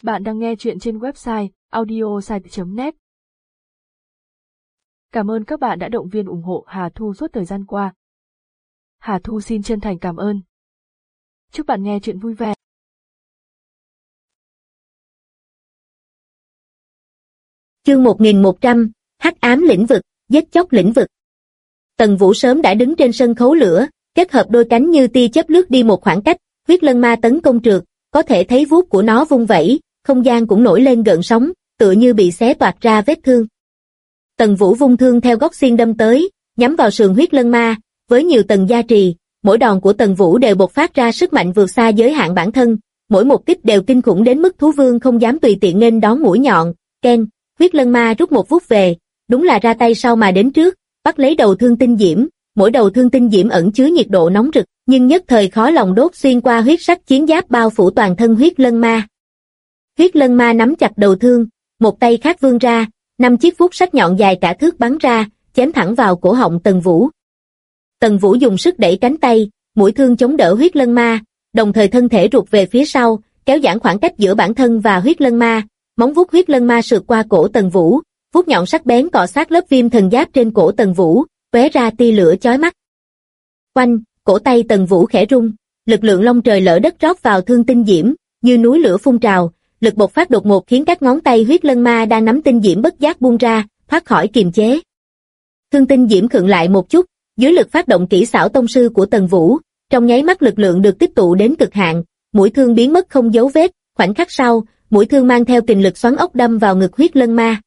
Bạn đang nghe chuyện trên website audiosite.net. Cảm ơn các bạn đã động viên ủng hộ Hà Thu suốt thời gian qua. Hà Thu xin chân thành cảm ơn. Chúc bạn nghe chuyện vui vẻ. Chương 1100, Hắc ám lĩnh vực, giết chóc lĩnh vực. Tần Vũ sớm đã đứng trên sân khấu lửa, kết hợp đôi cánh như tia chớp lướt đi một khoảng cách, huyết lân ma tấn công trượt, có thể thấy vuốt của nó vung vẩy, không gian cũng nổi lên gợn sóng, tựa như bị xé toạc ra vết thương. Tần Vũ vung thương theo góc xiên đâm tới, nhắm vào sườn huyết lân ma, với nhiều tầng gia trì, mỗi đòn của Tần Vũ đều bộc phát ra sức mạnh vượt xa giới hạn bản thân, mỗi một kích đều kinh khủng đến mức thú vương không dám tùy tiện nghênh đón mũi nhọn. Ken, huyết lân ma rút một vuốt về, đúng là ra tay sau mà đến trước, bắt lấy đầu thương tinh diễm, mỗi đầu thương tinh diễm ẩn chứa nhiệt độ nóng rực, nhưng nhất thời khó lòng đốt xuyên qua huyết sắc chiến giáp bao phủ toàn thân huyết lân ma. Huyết lân ma nắm chặt đầu thương, một tay khác vươn ra, 5 chiếc vuốt sắc nhọn dài cả thước bắn ra, chém thẳng vào cổ họng Tần Vũ. Tần Vũ dùng sức đẩy cánh tay, mũi thương chống đỡ huyết lân ma, đồng thời thân thể rụt về phía sau, kéo giãn khoảng cách giữa bản thân và huyết lân ma. Móng vuốt huyết lân ma sượt qua cổ Tần Vũ, vuốt nhọn sắc bén cọ sát lớp viêm thần giáp trên cổ Tần Vũ, tóe ra tia lửa chói mắt. Oanh, cổ tay Tần Vũ khẽ rung, lực lượng long trời lở đất rót vào thương tinh diễm, như núi lửa phun trào, lực bộc phát đột ngột khiến các ngón tay huyết lân ma đang nắm tinh diễm bất giác buông ra, thoát khỏi kiềm chế. Thương tinh diễm khựng lại một chút, dưới lực phát động kỹ xảo tông sư của Tần Vũ, trong nháy mắt lực lượng được tích tụ đến cực hạn, mũi thương biến mất không dấu vết, khoảnh khắc sau, mũi thương mang theo kình lực xoắn ốc đâm vào ngực huyết lân ma.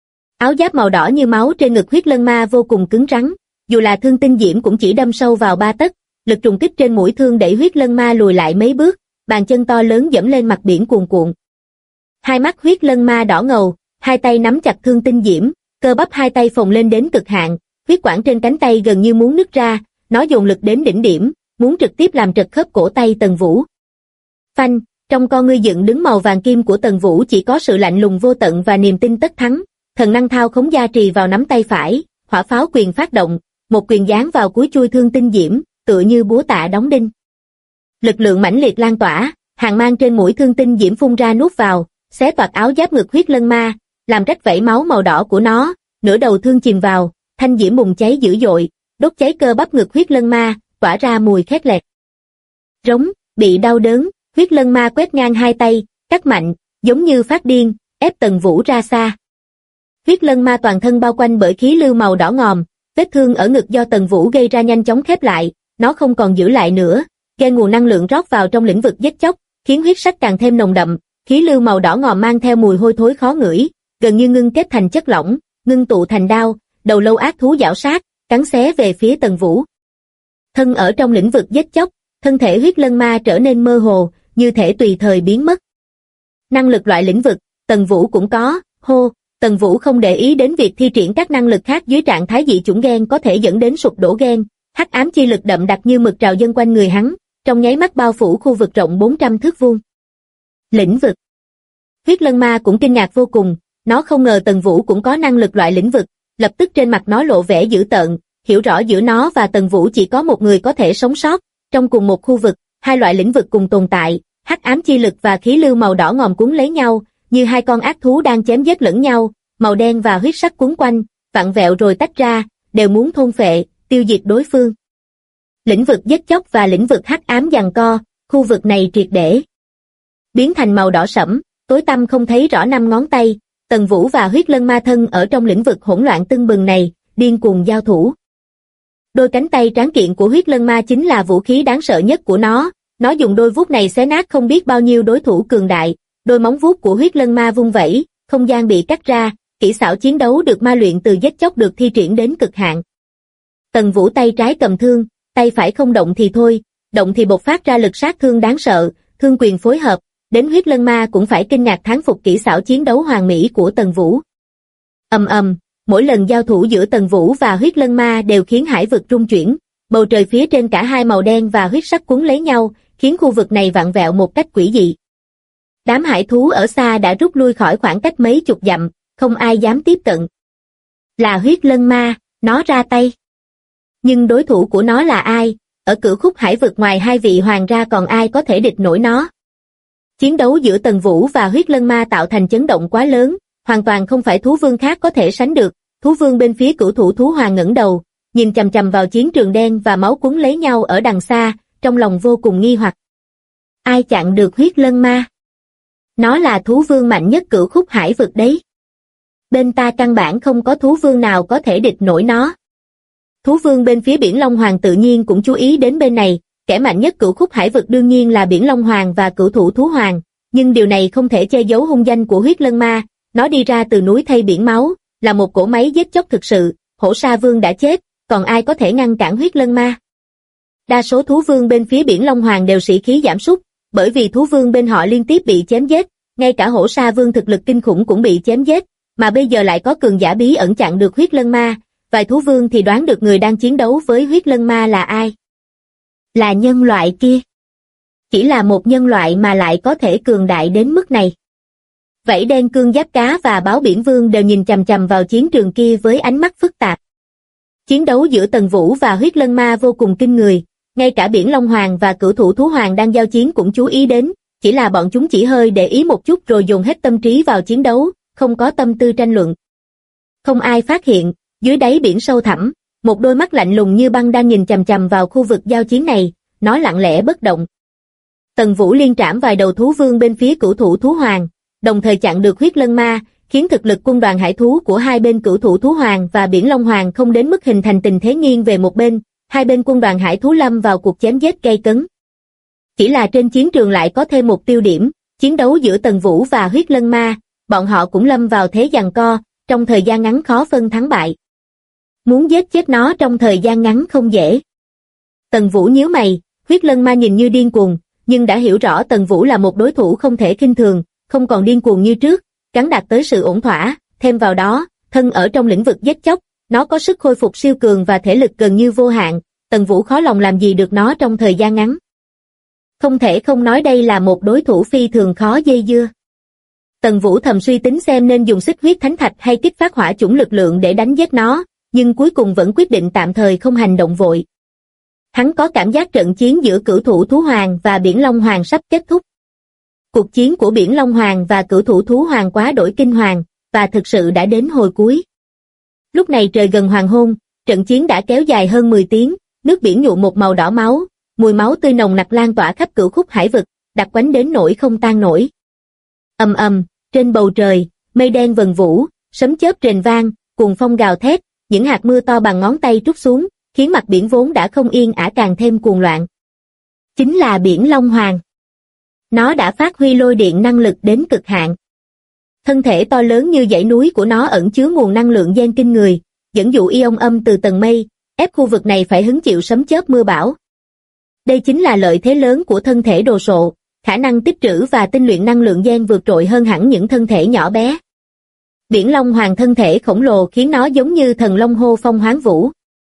Áo giáp màu đỏ như máu trên ngực huyết lân ma vô cùng cứng rắn, dù là thương tinh diễm cũng chỉ đâm sâu vào 3 tấc, lực trùng kích trên mũi thương đẩy huyết lân ma lùi lại mấy bước, bàn chân to lớn dẫm lên mặt biển cuồn cuộn. Hai mắt huyết lân ma đỏ ngầu, hai tay nắm chặt thương tinh diễm, cơ bắp hai tay phồng lên đến cực hạn, huyết quản trên cánh tay gần như muốn nứt ra, nó dồn lực đến đỉnh điểm, muốn trực tiếp làm trật khớp cổ tay Tần Vũ. Phanh, trong con ngươi dựng đứng màu vàng kim của Tần Vũ chỉ có sự lạnh lùng vô tận và niềm tin tất thắng, thần năng thao khống gia trì vào nắm tay phải, hỏa pháo quyền phát động, một quyền giáng vào cuối chui thương tinh diễm, tựa như búa tạ đóng đinh. Lực lượng mãnh liệt lan tỏa, hàng mang trên mũi thương tinh diễm phun ra nuốt vào, xé toạc áo giáp ngực huyết lân ma, làm rách vảy máu màu đỏ của nó, nửa đầu thương chìm vào, thanh diễm bùng cháy dữ dội, đốt cháy cơ bắp ngực huyết lân ma, tỏa ra mùi khét lẹt. Rống, bị đau đớn, huyết lân ma quét ngang hai tay, cắt mạnh, giống như phát điên, ép Tần Vũ ra xa. Huyết lân ma toàn thân bao quanh bởi khí lưu màu đỏ ngòm, vết thương ở ngực do Tần Vũ gây ra nhanh chóng khép lại, nó không còn giữ lại nữa, gây nguồn năng lượng rót vào trong lĩnh vực giết chóc, khiến huyết sắc càng thêm nồng đậm, khí lưu màu đỏ ngòm mang theo mùi hôi thối khó ngửi, gần như ngưng kết thành chất lỏng, ngưng tụ thành đao, đầu lâu ác thú giảo sát, cắn xé về phía Tần Vũ. Thân ở trong lĩnh vực giết chóc, thân thể huyết lân ma trở nên mơ hồ, như thể tùy thời biến mất. Năng lực loại lĩnh vực, Tần Vũ cũng có, Tần Vũ không để ý đến việc thi triển các năng lực khác dưới trạng thái dị chủng gen có thể dẫn đến sụp đổ gen, hắc ám chi lực đậm đặc như mực trào dâng quanh người hắn, trong nháy mắt bao phủ khu vực rộng 400 thước vuông. Lĩnh vực. Huyết lân ma cũng kinh ngạc vô cùng, nó không ngờ Tần Vũ cũng có năng lực loại lĩnh vực, lập tức trên mặt nó lộ vẻ dữ tợn, hiểu rõ giữa nó và Tần Vũ chỉ có một người có thể sống sót, trong cùng một khu vực, hai loại lĩnh vực cùng tồn tại, hắc ám chi lực và khí lưu màu đỏ ngòm cuốn lấy nhau, như hai con ác thú đang chém giết lẫn nhau, màu đen và huyết sắc cuốn quanh, vặn vẹo rồi tách ra, đều muốn thôn phệ, tiêu diệt đối phương. Lĩnh vực giết chóc và lĩnh vực hắc ám giằng co, khu vực này triệt để biến thành màu đỏ sẫm, tối tăm không thấy rõ 5 ngón tay, Tần Vũ và huyết lân ma thân ở trong lĩnh vực hỗn loạn tưng bừng này, điên cuồng giao thủ. Đôi cánh tay tráng kiện của huyết lân ma chính là vũ khí đáng sợ nhất của nó dùng đôi vuốt này xé nát không biết bao nhiêu đối thủ cường đại, đôi móng vuốt của huyết lân ma vung vẩy, không gian bị cắt ra, kỹ xảo chiến đấu được ma luyện từ giết chóc được thi triển đến cực hạn. Tần Vũ tay trái cầm thương, tay phải không động thì thôi, động thì bộc phát ra lực sát thương đáng sợ, thương quyền phối hợp, đến huyết lân ma cũng phải kinh ngạc thán phục kỹ xảo chiến đấu hoàn mỹ của Tần Vũ. Mỗi lần giao thủ giữa Tần Vũ và huyết lân ma đều khiến hải vực rung chuyển, bầu trời phía trên cả hai màu đen và huyết sắc cuốn lấy nhau, khiến khu vực này vặn vẹo một cách quỷ dị. Đám hải thú ở xa đã rút lui khỏi khoảng cách mấy chục dặm, không ai dám tiếp cận. Là huyết lân ma, nó ra tay. Nhưng đối thủ của nó là ai? Ở cửu khúc hải vực ngoài hai vị hoàng ra còn ai có thể địch nổi nó? Chiến đấu giữa Tần Vũ và huyết lân ma tạo thành chấn động quá lớn, hoàn toàn không phải thú vương khác có thể sánh được. Thú vương bên phía cửu thủ thú hoàng ngẩng đầu, nhìn chằm chằm vào chiến trường đen và máu cuốn lấy nhau ở đằng xa, trong lòng vô cùng nghi hoặc. Ai chặn được huyết lân ma? Nó là thú vương mạnh nhất cửu khúc hải vực đấy. Bên ta căn bản không có thú vương nào có thể địch nổi nó. Thú vương bên phía Biển Long Hoàng tự nhiên cũng chú ý đến bên này, kẻ mạnh nhất cửu khúc hải vực đương nhiên là Biển Long Hoàng và cửu thủ thú hoàng, nhưng điều này không thể che giấu hung danh của huyết lân ma, nó đi ra từ núi thây biển máu, là một cỗ máy giết chóc thực sự, Hổ Sa Vương đã chết, còn ai có thể ngăn cản huyết lân ma? Đa số thú vương bên phía Biển Long Hoàng đều sĩ khí giảm sút, bởi vì thú vương bên họ liên tiếp bị chém giết, ngay cả Hổ Sa Vương thực lực kinh khủng cũng bị chém giết, mà bây giờ lại có cường giả bí ẩn chặn được huyết lân ma, vài thú vương thì đoán được người đang chiến đấu với huyết lân ma là ai. Là nhân loại kia. Chỉ là một nhân loại mà lại có thể cường đại đến mức này. Vảy đen cương giáp cá và báo biển vương đều nhìn chằm chằm vào chiến trường kia với ánh mắt phức tạp. Chiến đấu giữa Tần Vũ và huyết lân ma vô cùng kinh người, ngay cả Biển Long Hoàng và cửu thủ thú hoàng đang giao chiến cũng chú ý đến, chỉ là bọn chúng chỉ hơi để ý một chút rồi dồn hết tâm trí vào chiến đấu, không có tâm tư tranh luận. Không ai phát hiện, dưới đáy biển sâu thẳm, một đôi mắt lạnh lùng như băng đang nhìn chằm chằm vào khu vực giao chiến này, nó lặng lẽ bất động. Tần Vũ liên trảm vài đầu thú vương bên phía cửu thủ thú hoàng, đồng thời chặn được huyết lân ma, khiến thực lực quân đoàn hải thú của hai bên cửu thủ thú hoàng và Biển Long Hoàng không đến mức hình thành tình thế nghiêng về một bên, hai bên quân đoàn hải thú lâm vào cuộc chém giết gay cấn. Chỉ là trên chiến trường lại có thêm một tiêu điểm, chiến đấu giữa Tần Vũ và huyết lân ma, bọn họ cũng lâm vào thế giằng co, trong thời gian ngắn khó phân thắng bại. Muốn giết chết nó trong thời gian ngắn không dễ. Tần Vũ nhíu mày, huyết lân ma nhìn như điên cuồng, nhưng đã hiểu rõ Tần Vũ là một đối thủ không thể khinh thường, không còn điên cuồng như trước, gắn đạt tới sự ổn thỏa, thêm vào đó, thân ở trong lĩnh vực giết chóc, nó có sức khôi phục siêu cường và thể lực gần như vô hạn, Tần Vũ khó lòng làm gì được nó trong thời gian ngắn. Không thể không nói đây là một đối thủ phi thường khó dây dưa. Tần Vũ thầm suy tính xem nên dùng xích huyết thánh thạch hay kích phát hỏa chủng lực lượng để đánh giết nó, nhưng cuối cùng vẫn quyết định tạm thời không hành động vội. Hắn có cảm giác trận chiến giữa cửu thủ thú hoàng và Biển Long Hoàng sắp kết thúc. Cuộc chiến của Biển Long Hoàng và cửu thủ thú hoàng quá đổi kinh hoàng, và thực sự đã đến hồi cuối. Lúc này trời gần hoàng hôn, trận chiến đã kéo dài hơn 10 tiếng, nước biển nhuộm một màu đỏ máu, mùi máu tươi nồng nặc lan tỏa khắp cửu khúc hải vực, đặc quánh đến nỗi không tan nổi. Ầm ầm, trên bầu trời, mây đen vần vũ, sấm chớp rền vang, cuồng phong gào thét, những hạt mưa to bằng ngón tay trút xuống, khiến mặt biển vốn đã không yên ả càng thêm cuồng loạn. Chính là Biển Long Hoàng. Nó đã phát huy lôi điện năng lực đến cực hạn. Thân thể to lớn như dãy núi của nó ẩn chứa nguồn năng lượng gen kinh người, dẫn dụ ion âm từ tầng mây, ép khu vực này phải hứng chịu sấm chớp mưa bão. Đây chính là lợi thế lớn của thân thể đồ sộ, khả năng tích trữ và tinh luyện năng lượng gen vượt trội hơn hẳn những thân thể nhỏ bé. Biển Long Hoàng thân thể khổng lồ khiến nó giống như thần long hô phong hoán vũ.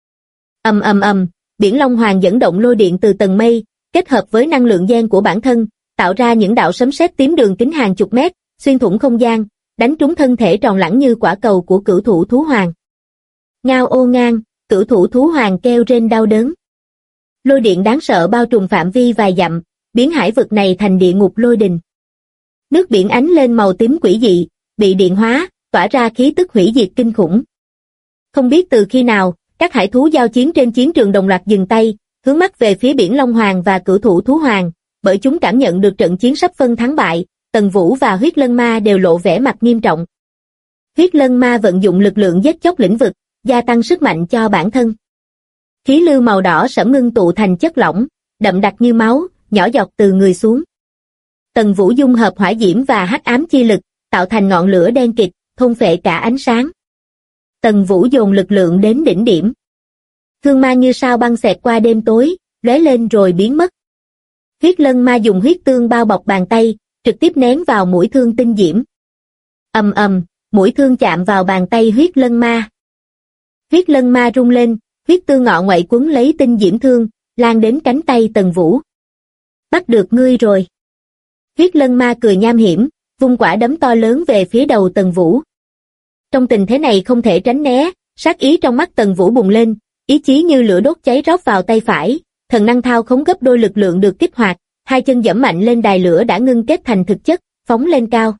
Ầm ầm ầm, Biển Long Hoàng dẫn động lôi điện từ tầng mây, kết hợp với năng lượng gen của bản thân, tạo ra những đạo sấm sét tím đường kính hàng chục mét, xuyên thủng không gian, đánh trúng thân thể tròn lẳng như quả cầu của cửu thủ thú hoàng. Ngao ô ngang, cửu thủ thú hoàng kêu rên đau đớn. Lôi điện đáng sợ bao trùm phạm vi vài dặm, biến hải vực này thành địa ngục lôi đình. Nước biển ánh lên màu tím quỷ dị, bị điện hóa, tỏa ra khí tức hủy diệt kinh khủng. Không biết từ khi nào, các hải thú giao chiến trên chiến trường đồng loạt dừng tay, hướng mắt về phía Biển Long Hoàng và cửu thủ thú hoàng, bởi chúng cảm nhận được trận chiến sắp phân thắng bại. Tần Vũ và huyết lân ma đều lộ vẻ mặt nghiêm trọng. Huyết lân ma vận dụng lực lượng giết chóc lĩnh vực, gia tăng sức mạnh cho bản thân. Khí lưu màu đỏ sẫm ngưng tụ thành chất lỏng, đậm đặc như máu, nhỏ giọt từ người xuống. Tần Vũ dung hợp hỏa diễm và hắc ám chi lực, tạo thành ngọn lửa đen kịt, thôn phệ cả ánh sáng. Tần Vũ dồn lực lượng đến đỉnh điểm. Thương ma như sao băng xẹt qua đêm tối, lóe lên rồi biến mất. Huyết lân ma dùng huyết tương bao bọc bàn tay, trực tiếp nén vào mũi thương tinh diễm. Ầm ầm, mũi thương chạm vào bàn tay huyết lân ma. Huyết lân ma rung lên, huyết tương ngọ ngoại quấn lấy tinh diễm thương, lan đến cánh tay Tần Vũ. Bắt được ngươi rồi. Huyết lân ma cười nham hiểm, vung quả đấm to lớn về phía đầu Tần Vũ. Trong tình thế này không thể tránh né, sát ý trong mắt Tần Vũ bùng lên, ý chí như lửa đốt cháy rót vào tay phải, thần năng thao khống gấp đôi lực lượng được kích hoạt, hai chân giẫm mạnh lên đài lửa đã ngưng kết thành thực chất, phóng lên cao.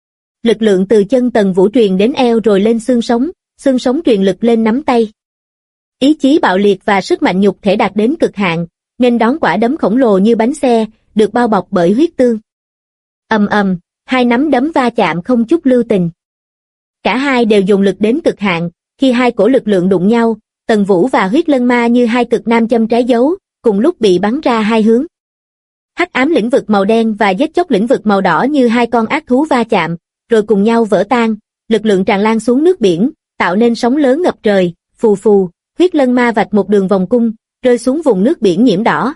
Lực lượng từ chân Tần Vũ truyền đến eo rồi lên xương sống truyền lực lên nắm tay. Ý chí bạo liệt và sức mạnh nhục thể đạt đến cực hạn, nên đón quả đấm khổng lồ như bánh xe, được bao bọc bởi huyết tương. Ầm ầm, hai nắm đấm va chạm không chút lưu tình. Cả hai đều dùng lực đến cực hạn, khi hai cổ lực lượng đụng nhau, Tần Vũ và Huyết Lân Ma như hai cực nam châm trái dấu, cùng lúc bị bắn ra hai hướng. Hắc ám lĩnh vực màu đen và giết chóc lĩnh vực màu đỏ như hai con ác thú va chạm, rồi cùng nhau vỡ tan, lực lượng tràn lan xuống nước biển, tạo nên sóng lớn ngập trời, phù phù, Huyết Lân Ma vạch một đường vòng cung, rơi xuống vùng nước biển nhiễm đỏ.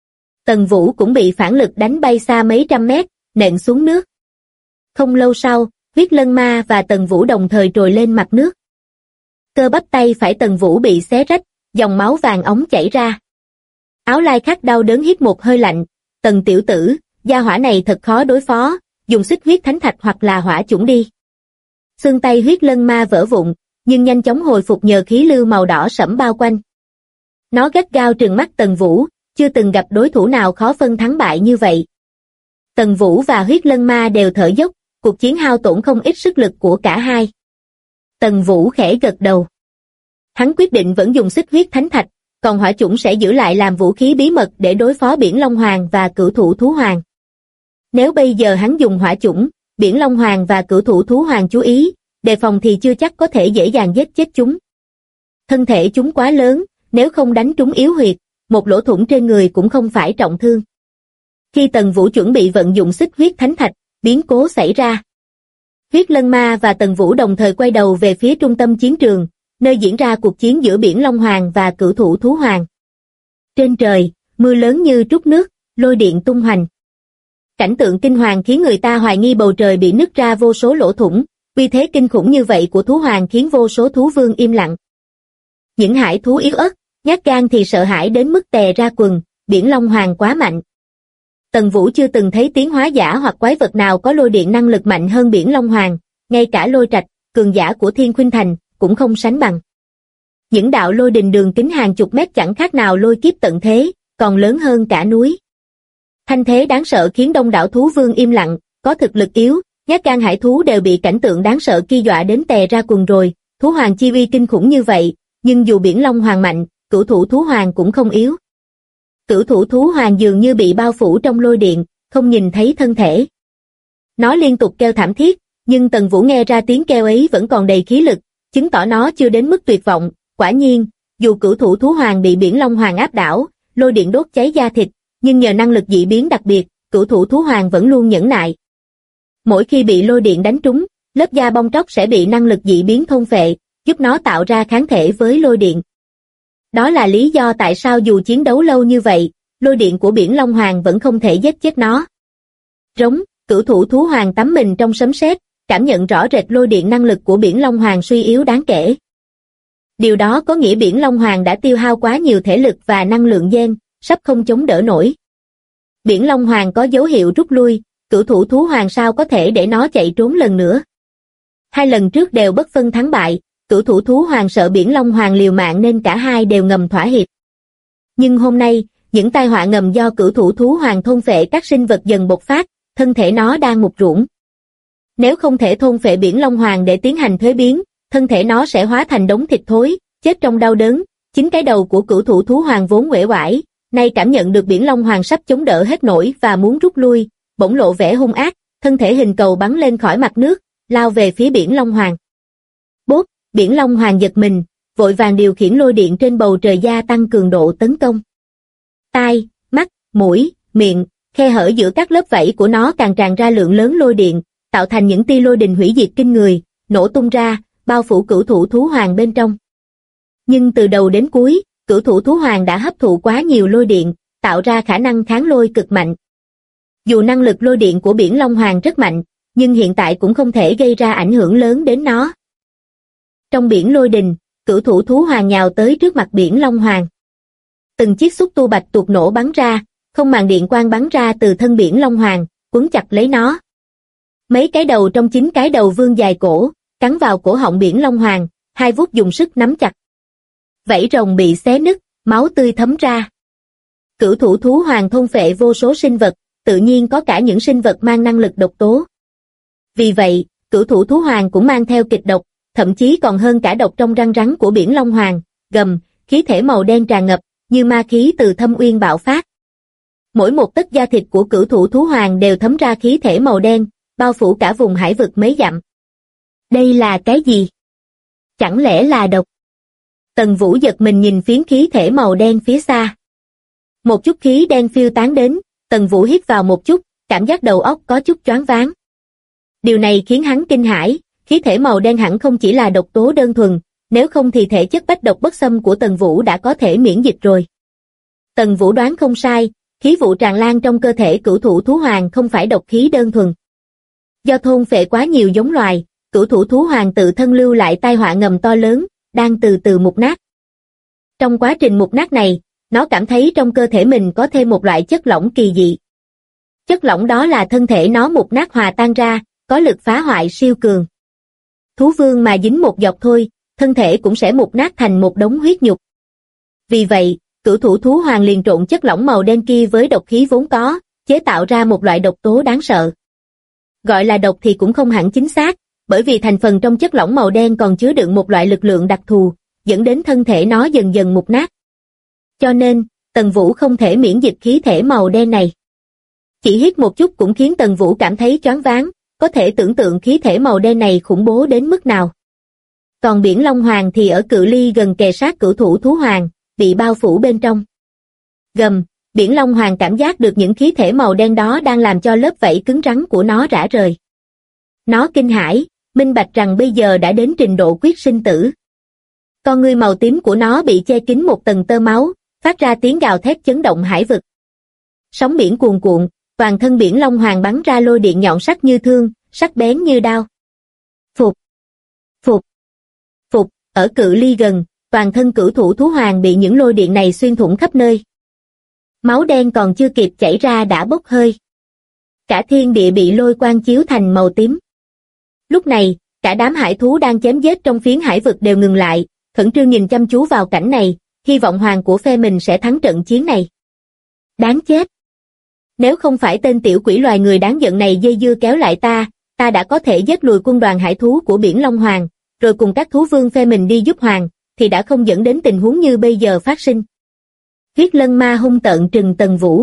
Tần Vũ cũng bị phản lực đánh bay xa mấy trăm mét, nện xuống nước. Không lâu sau, Huyết Lân Ma và Tần Vũ đồng thời trồi lên mặt nước. Cơ bắp tay phải Tần Vũ bị xé rách, dòng máu vàng óng chảy ra. Áo Lai Khắc đau đớn hít một hơi lạnh, Tần tiểu tử, gia hỏa này thật khó đối phó, dùng xích huyết thánh thạch hoặc là hỏa chủng đi. Xương tay Huyết Lân Ma vỡ vụn, nhưng nhanh chóng hồi phục nhờ khí lưu màu đỏ sẫm bao quanh. Nó gắt gao trừng mắt Tần Vũ, chưa từng gặp đối thủ nào khó phân thắng bại như vậy. Tần Vũ và Huyết Lân Ma đều thở dốc, cuộc chiến hao tổn không ít sức lực của cả hai. Tần Vũ khẽ gật đầu. Hắn quyết định vẫn dùng xích huyết thánh thạch, còn hỏa chủng sẽ giữ lại làm vũ khí bí mật để đối phó Biển Long Hoàng và Cửu Thủ Thú Hoàng. Nếu bây giờ hắn dùng hỏa chủng, Biển Long Hoàng và Cửu Thủ Thú Hoàng chú ý, đề phòng thì chưa chắc có thể dễ dàng giết chết chúng. Thân thể chúng quá lớn, nếu không đánh trúng yếu huyệt, một lỗ thủng trên người cũng không phải trọng thương. Khi Tần Vũ chuẩn bị vận dụng xích huyết thánh thạch, biến cố xảy ra. Huyết Lân Ma và Tần Vũ đồng thời quay đầu về phía trung tâm chiến trường, nơi diễn ra cuộc chiến giữa Biển Long Hoàng và Cửu Thủ Thú Hoàng. Trên trời, mưa lớn như trút nước, lôi điện tung hoành. Cảnh tượng kinh hoàng khiến người ta hoài nghi bầu trời bị nứt ra vô số lỗ thủng, uy thế kinh khủng như vậy của thú hoàng khiến vô số thú vương im lặng. Những hải thú yếu ớt, nhát gan thì sợ hãi đến mức tè ra quần, Biển Long Hoàng quá mạnh. Tần Vũ chưa từng thấy tiến hóa giả hoặc quái vật nào có lôi điện năng lực mạnh hơn Biển Long Hoàng, ngay cả Lôi Trạch, cường giả của Thiên Khuynh Thành, cũng không sánh bằng. Những đạo lôi đình đường kính hàng chục mét chẳng khác nào lôi kiếp tận thế, còn lớn hơn cả núi. Thanh thế đáng sợ khiến đông đảo thú vương im lặng, có thực lực yếu, nhát gan hải thú đều bị cảnh tượng đáng sợ kia dọa đến tè ra quần rồi, thú hoàng chi uy kinh khủng như vậy, nhưng dù Biển Long Hoàng mạnh, Cửu Thủ Thú Hoàng cũng không yếu. Cửu Thủ Thú Hoàng dường như bị bao phủ trong lôi điện, không nhìn thấy thân thể. Nó liên tục kêu thảm thiết, nhưng Tần Vũ nghe ra tiếng kêu ấy vẫn còn đầy khí lực, chứng tỏ nó chưa đến mức tuyệt vọng. Quả nhiên, dù Cửu Thủ Thú Hoàng bị Biển Long Hoàng áp đảo, lôi điện đốt cháy da thịt, nhưng nhờ năng lực dị biến đặc biệt, Cửu Thủ Thú Hoàng vẫn luôn nhẫn nại. Mỗi khi bị lôi điện đánh trúng, lớp da bong tróc sẽ bị năng lực dị biến thôn phệ, giúp nó tạo ra kháng thể với lôi điện. Đó là lý do tại sao dù chiến đấu lâu như vậy, lôi điện của Biển Long Hoàng vẫn không thể giết chết nó. Rống, Cửu Thủ Thú Hoàng tắm mình trong sấm sét, cảm nhận rõ rệt lôi điện năng lực của Biển Long Hoàng suy yếu đáng kể. Điều đó có nghĩa Biển Long Hoàng đã tiêu hao quá nhiều thể lực và năng lượng gen, sắp không chống đỡ nổi. Biển Long Hoàng có dấu hiệu rút lui, Cửu Thủ Thú Hoàng sao có thể để nó chạy trốn lần nữa. Hai lần trước đều bất phân thắng bại, Cửu Thủ Thú Hoàng sợ Biển Long Hoàng liều mạng nên cả hai đều ngầm thỏa hiệp. Nhưng hôm nay, những tai họa ngầm do Cửu Thủ Thú Hoàng thôn phệ các sinh vật dần bộc phát, thân thể nó đang mục ruỗng. Nếu không thể thôn phệ Biển Long Hoàng để tiến hành thuế biến, thân thể nó sẽ hóa thành đống thịt thối, chết trong đau đớn. Chính cái đầu của Cửu Thủ Thú Hoàng vốn uể oải, nay cảm nhận được Biển Long Hoàng sắp chống đỡ hết nổi và muốn rút lui, bỗng lộ vẻ hung ác, thân thể hình cầu bắn lên khỏi mặt nước, lao về phía Biển Long Hoàng. Bốp, Biển Long Hoàng giật mình, vội vàng điều khiển lôi điện trên bầu trời gia tăng cường độ tấn công. Tai, mắt, mũi, miệng, khe hở giữa các lớp vảy của nó càng tràn ra lượng lớn lôi điện, tạo thành những tia lôi đình hủy diệt kinh người, nổ tung ra, bao phủ Cửu Thủ Thú Hoàng bên trong. Nhưng từ đầu đến cuối, Cửu Thủ Thú Hoàng đã hấp thụ quá nhiều lôi điện, tạo ra khả năng kháng lôi cực mạnh. Dù năng lực lôi điện của Biển Long Hoàng rất mạnh, nhưng hiện tại cũng không thể gây ra ảnh hưởng lớn đến nó. Trong biển lôi đình, Cửu Thủ Thú Hoàng nhào tới trước mặt Biển Long Hoàng. Từng chiếc xúc tu bạch tuộc nổ bắn ra, không màn điện quang bắn ra từ thân Biển Long Hoàng, quấn chặt lấy nó. Mấy cái đầu trong 9 cái đầu vương dài cổ, cắn vào cổ họng Biển Long Hoàng, hai vuốt dùng sức nắm chặt. Vảy rồng bị xé nứt, máu tươi thấm ra. Cửu thủ thú hoàng thôn phệ vô số sinh vật, tự nhiên có cả những sinh vật mang năng lực độc tố. Vì vậy, cửu thủ thú hoàng cũng mang theo kịch độc, thậm chí còn hơn cả độc trong răng rắn của biển Long Hoàng, gầm, khí thể màu đen tràn ngập, như ma khí từ thâm uyên bạo phát. Mỗi một tấc da thịt của cửu thủ thú hoàng đều thấm ra khí thể màu đen, bao phủ cả vùng hải vực mấy dặm. Đây là cái gì? Chẳng lẽ là độc? Tần Vũ giật mình nhìn phiến khí thể màu đen phía xa. Một chút khí đen phiêu tán đến, Tần Vũ hít vào một chút, cảm giác đầu óc có chút choáng váng. Điều này khiến hắn kinh hãi, khí thể màu đen hẳn không chỉ là độc tố đơn thuần, nếu không thì thể chất bách độc bất xâm của Tần Vũ đã có thể miễn dịch rồi. Tần Vũ đoán không sai, khí vụ tràn lan trong cơ thể cửu thủ thú hoàng không phải độc khí đơn thuần. Do thôn phệ quá nhiều giống loài, cửu thủ thú hoàng tự thân lưu lại tai họa ngầm to lớn, đang từ từ mục nát. Trong quá trình mục nát này, nó cảm thấy trong cơ thể mình có thêm một loại chất lỏng kỳ dị. Chất lỏng đó là thân thể nó mục nát hòa tan ra, có lực phá hoại siêu cường. Thú vương mà dính một giọt thôi, thân thể cũng sẽ mục nát thành một đống huyết nhục. Vì vậy, cửu thủ thú hoàng liền trộn chất lỏng màu đen kia với độc khí vốn có, chế tạo ra một loại độc tố đáng sợ. Gọi là độc thì cũng không hẳn chính xác, bởi vì thành phần trong chất lỏng màu đen còn chứa đựng một loại lực lượng đặc thù, dẫn đến thân thể nó dần dần mục nát. Cho nên, Tần Vũ không thể miễn dịch khí thể màu đen này. Chỉ hít một chút cũng khiến Tần Vũ cảm thấy choáng váng, có thể tưởng tượng khí thể màu đen này khủng bố đến mức nào. Còn biển Long Hoàng thì ở cự ly gần kề sát cửu thủ thú hoàng, bị bao phủ bên trong. Gầm, biển Long Hoàng cảm giác được những khí thể màu đen đó đang làm cho lớp vảy cứng rắn của nó rã rời. Nó kinh hãi, minh bạch rằng bây giờ đã đến trình độ quyết sinh tử. Con ngươi màu tím của nó bị che kín một tầng tơ máu, phát ra tiếng gào thét chấn động hải vực. Sóng biển cuồn cuộn, toàn thân biển Long Hoàng bắn ra lôi điện nhọn sắc như thương, sắc bén như đao. Phục, phục, phục, ở cự ly gần, toàn thân cửu thủ thú hoàng bị những lôi điện này xuyên thủng khắp nơi. Máu đen còn chưa kịp chảy ra đã bốc hơi. Cả thiên địa bị lôi quang chiếu thành màu tím. Lúc này, cả đám hải thú đang chém giết trong phiến hải vực đều ngừng lại, khẩn trương nhìn chăm chú vào cảnh này, hy vọng hoàng của phe mình sẽ thắng trận chiến này. Đáng chết! Nếu không phải tên tiểu quỷ loài người đáng giận này dây dưa kéo lại ta đã có thể giết lùi quân đoàn hải thú của biển Long Hoàng, rồi cùng các thú vương phe mình đi giúp hoàng, thì đã không dẫn đến tình huống như bây giờ phát sinh. Huyết Lân Ma hung tợn trừng Tần Vũ.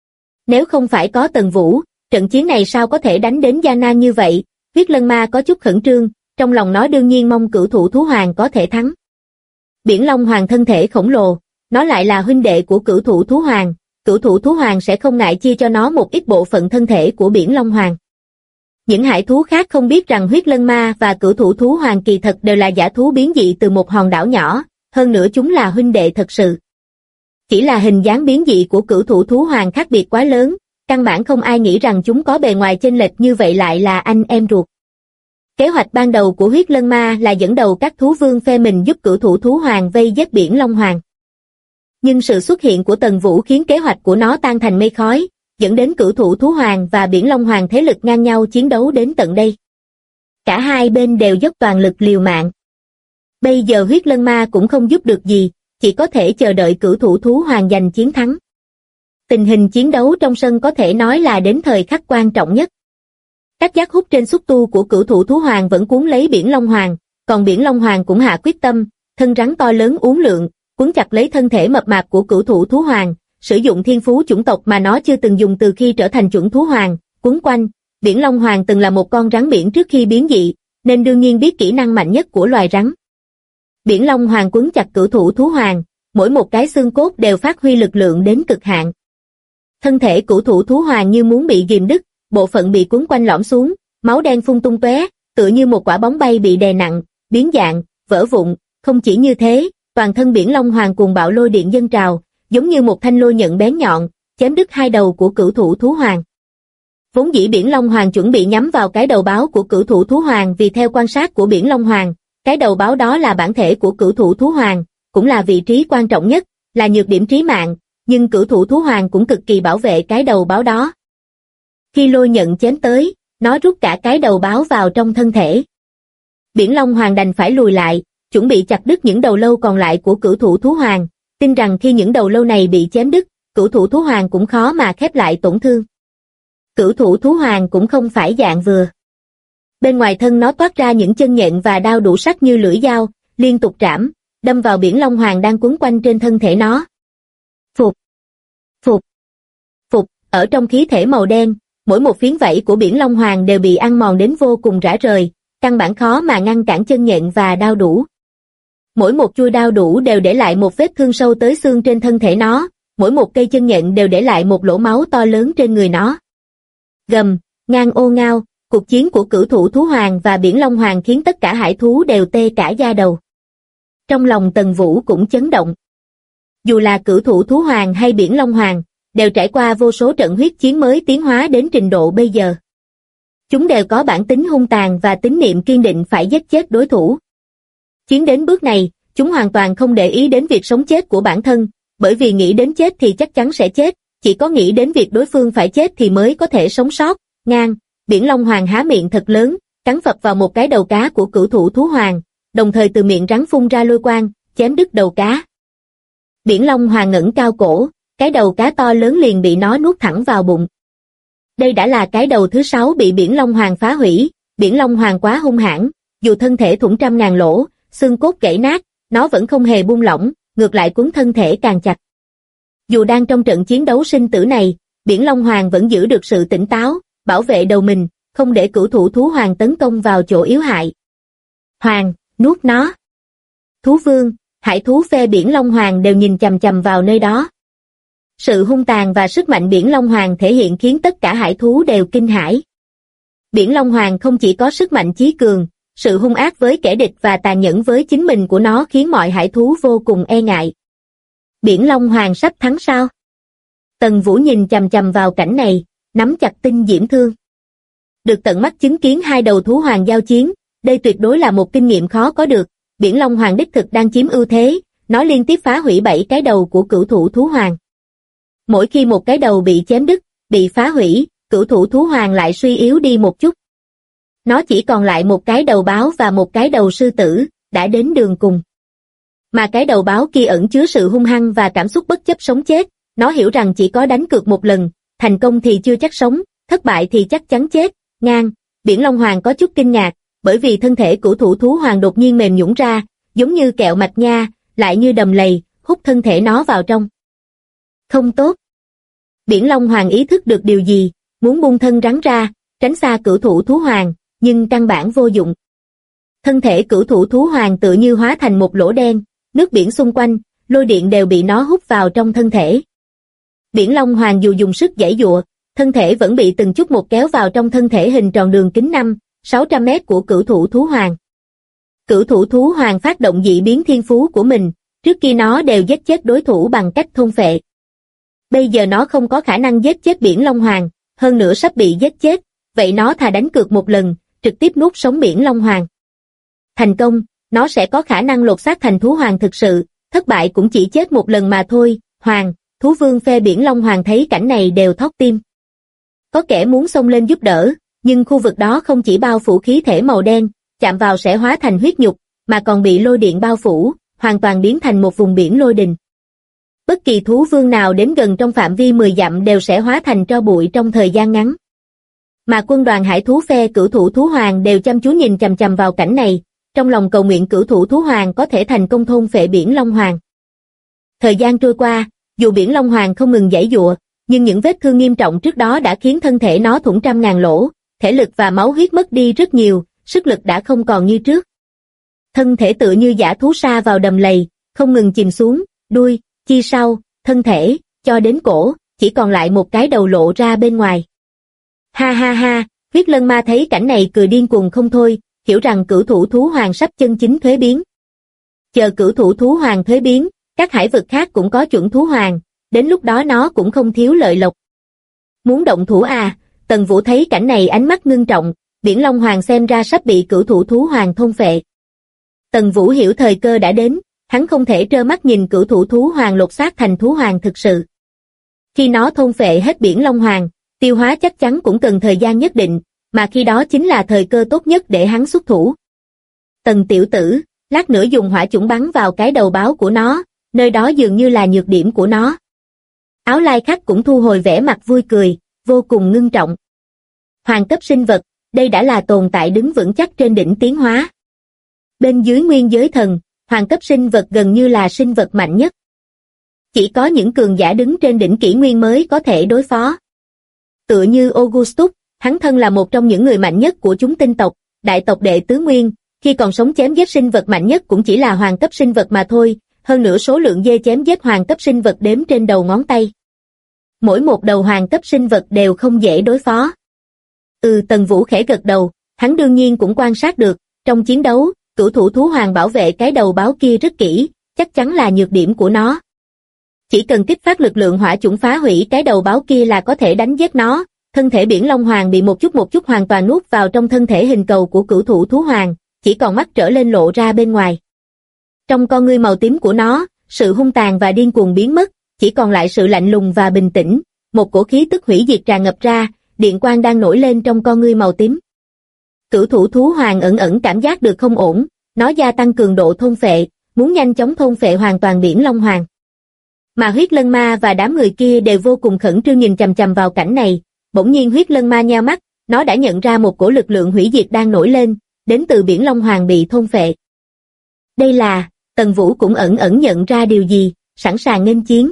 Nếu không phải có Tần Vũ, trận chiến này sao có thể đánh đến gian nan như vậy? Huyết Lân Ma có chút khẩn trương, trong lòng nó đương nhiên mong cửu thủ thú hoàng có thể thắng. Biển Long Hoàng thân thể khổng lồ, nó lại là huynh đệ của cửu thủ thú hoàng, cửu thủ thú hoàng sẽ không ngại chia cho nó một ít bộ phận thân thể của biển Long Hoàng. Những hải thú khác không biết rằng Huyết Lân Ma và cửu thủ thú hoàng kỳ thật đều là giả thú biến dị từ một hòn đảo nhỏ, hơn nữa chúng là huynh đệ thật sự. Chỉ là hình dáng biến dị của cửu thủ thú hoàng khác biệt quá lớn, căn bản không ai nghĩ rằng chúng có bề ngoài chênh lệch như vậy lại là anh em ruột. Kế hoạch ban đầu của Huyết Lân Ma là dẫn đầu các thú vương phe mình giúp cửu thủ thú hoàng vây giết biển Long Hoàng. Nhưng sự xuất hiện của Tần Vũ khiến kế hoạch của nó tan thành mây khói, dẫn đến cửu thủ thú hoàng và biển Long Hoàng thế lực ngang nhau chiến đấu đến tận đây. Cả hai bên đều dốc toàn lực liều mạng. Bây giờ Huyết Lân Ma cũng không giúp được gì, chỉ có thể chờ đợi cửu thủ thú hoàng giành chiến thắng. Tình hình chiến đấu trong sân có thể nói là đến thời khắc quan trọng nhất. Các giác hút trên xúc tu của cửu thủ thú hoàng vẫn cuốn lấy biển Long Hoàng, còn biển Long Hoàng cũng hạ quyết tâm, thân rắn to lớn uốn lượn, cuốn chặt lấy thân thể mập mạp của cửu thủ thú hoàng, sử dụng thiên phú chủng tộc mà nó chưa từng dùng từ khi trở thành chuẩn thú hoàng, cuốn quanh. Biển Long Hoàng từng là một con rắn biển trước khi biến dị, nên đương nhiên biết kỹ năng mạnh nhất của loài rắn. Biển Long Hoàng quấn chặt cửu thủ thú hoàng, mỗi một cái xương cốt đều phát huy lực lượng đến cực hạn. Thân thể cửu thủ thú hoàng như muốn bị ghìm đứt, bộ phận bị cuốn quanh lõm xuống, máu đen phun tung tóe, tựa như một quả bóng bay bị đè nặng, biến dạng, vỡ vụn. Không chỉ như thế, toàn thân biển Long Hoàng cuồng bạo lôi điện dâng trào, giống như một thanh lôi nhận bén nhọn, chém đứt hai đầu của cửu thủ thú hoàng. Vốn dĩ biển Long Hoàng chuẩn bị nhắm vào cái đầu báo của cửu thủ thú hoàng, vì theo quan sát của biển Long Hoàng, cái đầu báo đó là bản thể của cửu thủ thú hoàng, cũng là vị trí quan trọng nhất, là nhược điểm trí mạng, nhưng cửu thủ thú hoàng cũng cực kỳ bảo vệ cái đầu báo đó. Khi lôi nhận chém tới, nó rút cả cái đầu báo vào trong thân thể. Biển Long Hoàng đành phải lùi lại, chuẩn bị chặt đứt những đầu lâu còn lại của cửu thủ thú hoàng, tin rằng khi những đầu lâu này bị chém đứt, cửu thủ thú hoàng cũng khó mà khép lại tổn thương. Cửu thủ thú hoàng cũng không phải dạng vừa. Bên ngoài thân nó toát ra những chân nhện và đao đủ sắc như lưỡi dao, liên tục trảm, đâm vào biển long hoàng đang quấn quanh trên thân thể nó. Phục, phục, phục, ở trong khí thể màu đen, mỗi một phiến vảy của biển long hoàng đều bị ăn mòn đến vô cùng rã rời, căn bản khó mà ngăn cản chân nhện và đao đủ. Mỗi một chuôi đao đủ đều để lại một vết thương sâu tới xương trên thân thể nó, mỗi một cây chân nhện đều để lại một lỗ máu to lớn trên người nó. Gầm, ngang ô ngao, cuộc chiến của cửu thủ thú hoàng và biển long hoàng khiến tất cả hải thú đều tê cả da đầu. Trong lòng Tần Vũ cũng chấn động. Dù là cửu thủ thú hoàng hay biển long hoàng, đều trải qua vô số trận huyết chiến mới tiến hóa đến trình độ bây giờ. Chúng đều có bản tính hung tàn và tín niệm kiên định phải giết chết đối thủ. Chiến đến bước này, chúng hoàn toàn không để ý đến việc sống chết của bản thân, bởi vì nghĩ đến chết thì chắc chắn sẽ chết, chỉ có nghĩ đến việc đối phương phải chết thì mới có thể sống sót. Ngang, biển long hoàng há miệng thật lớn, cắn phập vào một cái đầu cá của cửu thủ thú hoàng, đồng thời từ miệng rắn phun ra lôi quang, chém đứt đầu cá. Biển long hoàng ngẩng cao cổ, cái đầu cá to lớn liền bị nó nuốt thẳng vào bụng. Đây đã là cái đầu thứ 6 bị biển long hoàng phá hủy, biển long hoàng quá hung hãn, dù thân thể thủng trăm ngàn lỗ, xương cốt gãy nát, nó vẫn không hề buông lỏng, ngược lại cuốn thân thể càng chặt. Dù đang trong trận chiến đấu sinh tử này, biển long hoàng vẫn giữ được sự tỉnh táo, bảo vệ đầu mình, không để cửu thủ thú hoàng tấn công vào chỗ yếu hại. Hoàng, nuốt nó. Thú vương, hải thú phe biển long hoàng đều nhìn chằm chằm vào nơi đó. Sự hung tàn và sức mạnh biển long hoàng thể hiện khiến tất cả hải thú đều kinh hãi. Biển long hoàng không chỉ có sức mạnh chí cường, sự hung ác với kẻ địch và tàn nhẫn với chính mình của nó khiến mọi hải thú vô cùng e ngại. Biển long hoàng sắp thắng sao? Tần Vũ nhìn chằm chằm vào cảnh này, nắm chặt tinh diễm thương. Được tận mắt chứng kiến hai đầu thú hoàng giao chiến, đây tuyệt đối là một kinh nghiệm khó có được. Biển long hoàng đích thực đang chiếm ưu thế, nó liên tiếp phá hủy 7 cái đầu của cửu thủ thú hoàng. Mỗi khi một cái đầu bị chém đứt, bị phá hủy, cửu thủ thú hoàng lại suy yếu đi một chút. Nó chỉ còn lại một cái đầu báo và một cái đầu sư tử, đã đến đường cùng. Mà cái đầu báo kia ẩn chứa sự hung hăng và cảm xúc bất chấp sống chết, nó hiểu rằng chỉ có đánh cược một lần, thành công thì chưa chắc sống, thất bại thì chắc chắn chết. Ngang, biển long hoàng có chút kinh ngạc, bởi vì thân thể cửu thủ thú hoàng đột nhiên mềm nhũn ra, giống như kẹo mạch nha, lại như đầm lầy, hút thân thể nó vào trong. Không tốt. Biển long hoàng ý thức được điều gì, muốn buông thân rắn ra, tránh xa cửu thủ thú hoàng, nhưng căn bản vô dụng. Thân thể cửu thủ thú hoàng tựa như hóa thành một lỗ đen, nước biển xung quanh, lôi điện đều bị nó hút vào trong thân thể. Biển long hoàng dù dùng sức giãy giụa, thân thể vẫn bị từng chút một kéo vào trong thân thể hình tròn đường kính 500-600 mét của cửu thủ thú hoàng. Cửu thủ thú hoàng phát động dị biến thiên phú của mình, trước khi nó đều giết chết đối thủ bằng cách thôn phệ. Bây giờ nó không có khả năng giết chết biển long hoàng, hơn nữa sắp bị giết chết, vậy nó thà đánh cược một lần, trực tiếp nuốt sống biển long hoàng. Thành công, nó sẽ có khả năng lột xác thành thú hoàng thực sự, thất bại cũng chỉ chết một lần mà thôi. Hoàng, thú vương phe biển long hoàng thấy cảnh này đều thót tim. Có kẻ muốn xông lên giúp đỡ, nhưng khu vực đó không chỉ bao phủ khí thể màu đen, chạm vào sẽ hóa thành huyết nhục, mà còn bị lôi điện bao phủ, hoàn toàn biến thành một vùng biển lôi đình. Bất kỳ thú vương nào đến gần trong phạm vi 10 dặm đều sẽ hóa thành tro bụi trong thời gian ngắn. Mà quân đoàn hải thú phe cửu thủ thú hoàng đều chăm chú nhìn chằm chằm vào cảnh này, trong lòng cầu nguyện cửu thủ thú hoàng có thể thành công thôn phệ biển long hoàng. Thời gian trôi qua, dù biển long hoàng không ngừng giãy giụa, nhưng những vết thương nghiêm trọng trước đó đã khiến thân thể nó thủng trăm ngàn lỗ, thể lực và máu huyết mất đi rất nhiều, sức lực đã không còn như trước. Thân thể tựa như dã thú sa vào đầm lầy, không ngừng chìm xuống, đuôi, chi sau, thân thể, cho đến cổ, chỉ còn lại một cái đầu lộ ra bên ngoài. Ha ha ha, huyết lân ma thấy cảnh này cười điên cuồng không thôi, hiểu rằng cửu thủ thú hoàng sắp chân chính thuế biến. Chờ cửu thủ thú hoàng thuế biến, các hải vực khác cũng có chuẩn thú hoàng, đến lúc đó nó cũng không thiếu lợi lộc. Muốn động thủ à? Tần Vũ thấy cảnh này ánh mắt ngưng trọng, biển long hoàng xem ra sắp bị cửu thủ thú hoàng thôn phệ. Tần Vũ hiểu thời cơ đã đến, hắn không thể trơ mắt nhìn cửu thủ thú hoàng lột xác thành thú hoàng thực sự. Khi nó thôn phệ hết biển long hoàng, tiêu hóa chắc chắn cũng cần thời gian nhất định, mà khi đó chính là thời cơ tốt nhất để hắn xuất thủ. Tần tiểu tử, lát nữa dùng hỏa chủng bắn vào cái đầu báo của nó, nơi đó dường như là nhược điểm của nó. Áo lai khắc cũng thu hồi vẻ mặt vui cười, vô cùng ngưng trọng. Hoàng cấp sinh vật, đây đã là tồn tại đứng vững chắc trên đỉnh tiến hóa. Bên dưới nguyên giới thần, hoàng cấp sinh vật gần như là sinh vật mạnh nhất. Chỉ có những cường giả đứng trên đỉnh kỷ nguyên mới có thể đối phó. Tựa như Augustus, hắn thân là một trong những người mạnh nhất của chúng tinh tộc, đại tộc đệ tứ nguyên, khi còn sống chém giết sinh vật mạnh nhất cũng chỉ là hoàng cấp sinh vật mà thôi, hơn nữa số lượng dê chém giết hoàng cấp sinh vật đếm trên đầu ngón tay. Mỗi một đầu hoàng cấp sinh vật đều không dễ đối phó. Tần Vũ khẽ gật đầu, hắn đương nhiên cũng quan sát được, trong chiến đấu, cửu thủ thú hoàng bảo vệ cái đầu báo kia rất kỹ, chắc chắn là nhược điểm của nó. Chỉ cần kích phát lực lượng hỏa chủng phá hủy cái đầu báo kia là có thể đánh giết nó. Thân thể biển long hoàng bị một chút hoàn toàn nuốt vào trong thân thể hình cầu của cửu thủ thú hoàng, chỉ còn mắt trở lên lộ ra bên ngoài. Trong con ngươi màu tím của nó, sự hung tàn và điên cuồng biến mất, chỉ còn lại sự lạnh lùng và bình tĩnh, một cổ khí tức hủy diệt tràn ngập ra, điện quang đang nổi lên trong con ngươi màu tím. Cửu thủ thú hoàng ẩn cảm giác được không ổn, nó gia tăng cường độ thôn phệ, muốn nhanh chóng thôn phệ hoàn toàn biển long hoàng. Mà huyết lân ma và đám người kia đều vô cùng khẩn trương nhìn chằm chằm vào cảnh này. Bỗng nhiên huyết lân ma nheo mắt, nó đã nhận ra một cổ lực lượng hủy diệt đang nổi lên, đến từ biển long hoàng bị thôn phệ. Đây là, Tần Vũ cũng ẩn nhận ra điều gì, sẵn sàng nghênh chiến.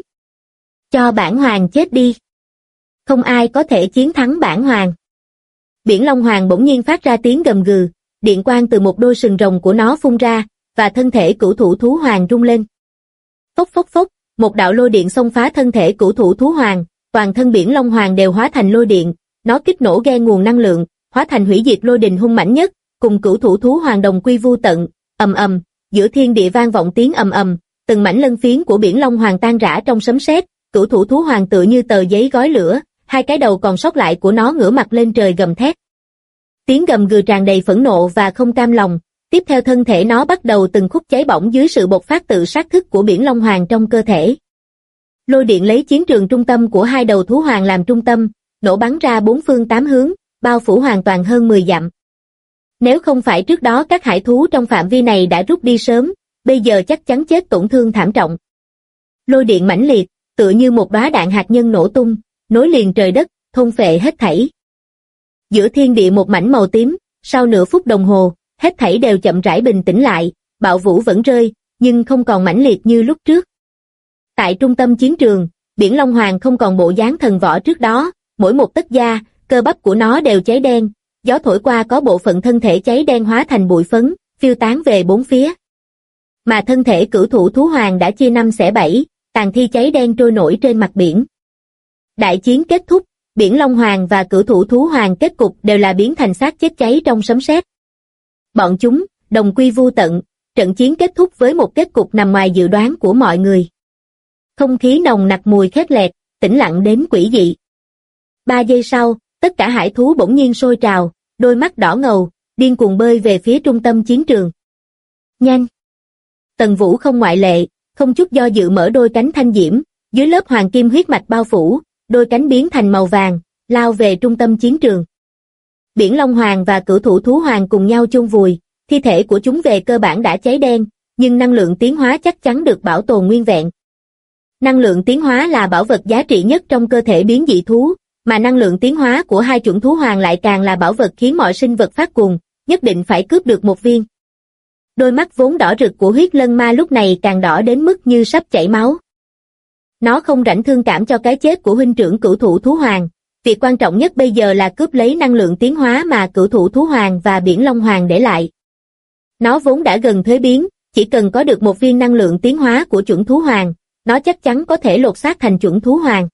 Cho bản hoàng chết đi. Không ai có thể chiến thắng bản hoàng. Biển long hoàng bỗng nhiên phát ra tiếng gầm gừ, điện quang từ một đôi sừng rồng của nó phun ra, và thân thể cửu thủ thú hoàng rung lên. Phốc phốc phốc, một đạo lôi điện xông phá thân thể cửu thủ thú hoàng. Toàn thân biển long hoàng đều hóa thành lôi điện, nó kích nổ ghe nguồn năng lượng, hóa thành hủy diệt lôi đình hung mãnh nhất, cùng cửu thủ thú hoàng đồng quy vu tận, ầm ầm, giữa thiên địa vang vọng tiếng ầm ầm, từng mảnh lân phiến của biển long hoàng tan rã trong sấm sét, cửu thủ thú hoàng tựa như tờ giấy gói lửa, hai cái đầu còn sót lại của nó ngửa mặt lên trời gầm thét. Tiếng gầm gừ tràn đầy phẫn nộ và không cam lòng, tiếp theo thân thể nó bắt đầu từng khúc cháy bỏng dưới sự bộc phát tự sát thức của biển long hoàng trong cơ thể. Lôi điện lấy chiến trường trung tâm của hai đầu thú hoàng làm trung tâm, nổ bắn ra bốn phương tám hướng, bao phủ hoàn toàn hơn 10 dặm. Nếu không phải trước đó các hải thú trong phạm vi này đã rút đi sớm, bây giờ chắc chắn chết tổn thương thảm trọng. Lôi điện mãnh liệt, tựa như một đóa đạn hạt nhân nổ tung, nối liền trời đất, thôn phệ hết thảy. Giữa thiên địa một mảnh màu tím, sau nửa phút đồng hồ, hết thảy đều chậm rãi bình tĩnh lại, bạo vũ vẫn rơi, nhưng không còn mãnh liệt như lúc trước. Tại trung tâm chiến trường, biển long hoàng không còn bộ dáng thần võ trước đó, mỗi một tấc da, cơ bắp của nó đều cháy đen, gió thổi qua có bộ phận thân thể cháy đen hóa thành bụi phấn, phiêu tán về bốn phía. Mà thân thể cửu thủ thú hoàng đã chia năm xẻ bảy, tàn thi cháy đen trôi nổi trên mặt biển. Đại chiến kết thúc, biển long hoàng và cửu thủ thú hoàng kết cục đều là biến thành xác chết cháy trong sấm sét. Bọn chúng, đồng quy vu tận, trận chiến kết thúc với một kết cục nằm ngoài dự đoán của mọi người. Không khí nồng nặc mùi khét lẹt, tĩnh lặng đến quỷ dị. 3 giây sau, tất cả hải thú bỗng nhiên sôi trào, đôi mắt đỏ ngầu, điên cuồng bơi về phía trung tâm chiến trường. Nhanh! Tần Vũ không ngoại lệ, không chút do dự mở đôi cánh thanh diễm, dưới lớp hoàng kim huyết mạch bao phủ, đôi cánh biến thành màu vàng, lao về trung tâm chiến trường. Biển long hoàng và cửu thủ thú hoàng cùng nhau chôn vùi, thi thể của chúng về cơ bản đã cháy đen, nhưng năng lượng tiến hóa chắc chắn được bảo tồn nguyên vẹn. Năng lượng tiến hóa là bảo vật giá trị nhất trong cơ thể biến dị thú, mà năng lượng tiến hóa của hai chủng thú hoàng lại càng là bảo vật khiến mọi sinh vật phát cuồng, nhất định phải cướp được một viên. Đôi mắt vốn đỏ rực của huyết lân ma lúc này càng đỏ đến mức như sắp chảy máu. Nó không rảnh thương cảm cho cái chết của huynh trưởng cửu thủ thú hoàng, việc quan trọng nhất bây giờ là cướp lấy năng lượng tiến hóa mà cửu thủ thú hoàng và biển long hoàng để lại. Nó vốn đã gần thuế biến, chỉ cần có được một viên năng lượng tiến hóa của chuẩn thú hoàng, nó chắc chắn có thể lột xác thành chuẩn thú hoàng.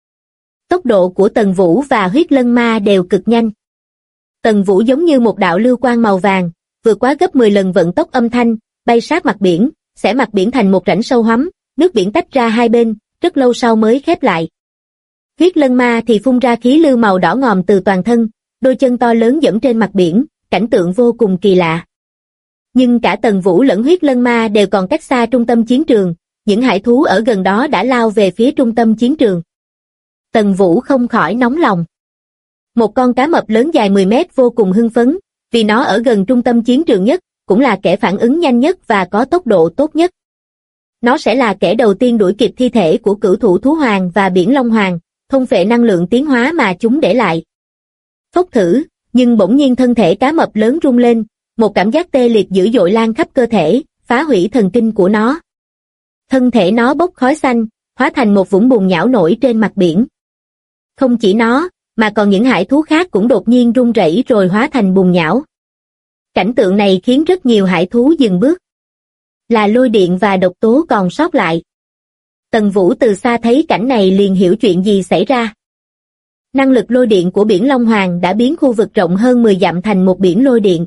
Tốc độ của Tần Vũ và huyết lân ma đều cực nhanh. Tần Vũ giống như một đạo lưu quang màu vàng, vượt quá gấp 10 lần vận tốc âm thanh, bay sát mặt biển, xẻ mặt biển thành một rãnh sâu hoắm, nước biển tách ra hai bên, rất lâu sau mới khép lại. Huyết lân ma thì phun ra khí lưu màu đỏ ngòm từ toàn thân, đôi chân to lớn dẫm trên mặt biển, cảnh tượng vô cùng kỳ lạ. Nhưng cả Tần Vũ lẫn huyết lân ma đều còn cách xa trung tâm chiến trường, những hải thú ở gần đó đã lao về phía trung tâm chiến trường. Tần Vũ không khỏi nóng lòng. Một con cá mập lớn dài 10 mét vô cùng hưng phấn, vì nó ở gần trung tâm chiến trường nhất, cũng là kẻ phản ứng nhanh nhất và có tốc độ tốt nhất. Nó sẽ là kẻ đầu tiên đuổi kịp thi thể của cửu thủ thú hoàng và biển long hoàng, thôn phệ năng lượng tiến hóa mà chúng để lại. Phốc thử, nhưng bỗng nhiên thân thể cá mập lớn rung lên, một cảm giác tê liệt dữ dội lan khắp cơ thể, phá hủy thần kinh của nó. Thân thể nó bốc khói xanh, hóa thành một vũng bùn nhão nổi trên mặt biển. Không chỉ nó, mà còn những hải thú khác cũng đột nhiên rung rẩy rồi hóa thành bùn nhão. Cảnh tượng này khiến rất nhiều hải thú dừng bước. Là lôi điện và độc tố còn sót lại. Tần Vũ từ xa thấy cảnh này liền hiểu chuyện gì xảy ra. Năng lực lôi điện của biển Long Hoàng đã biến khu vực rộng hơn 10 dặm thành một biển lôi điện.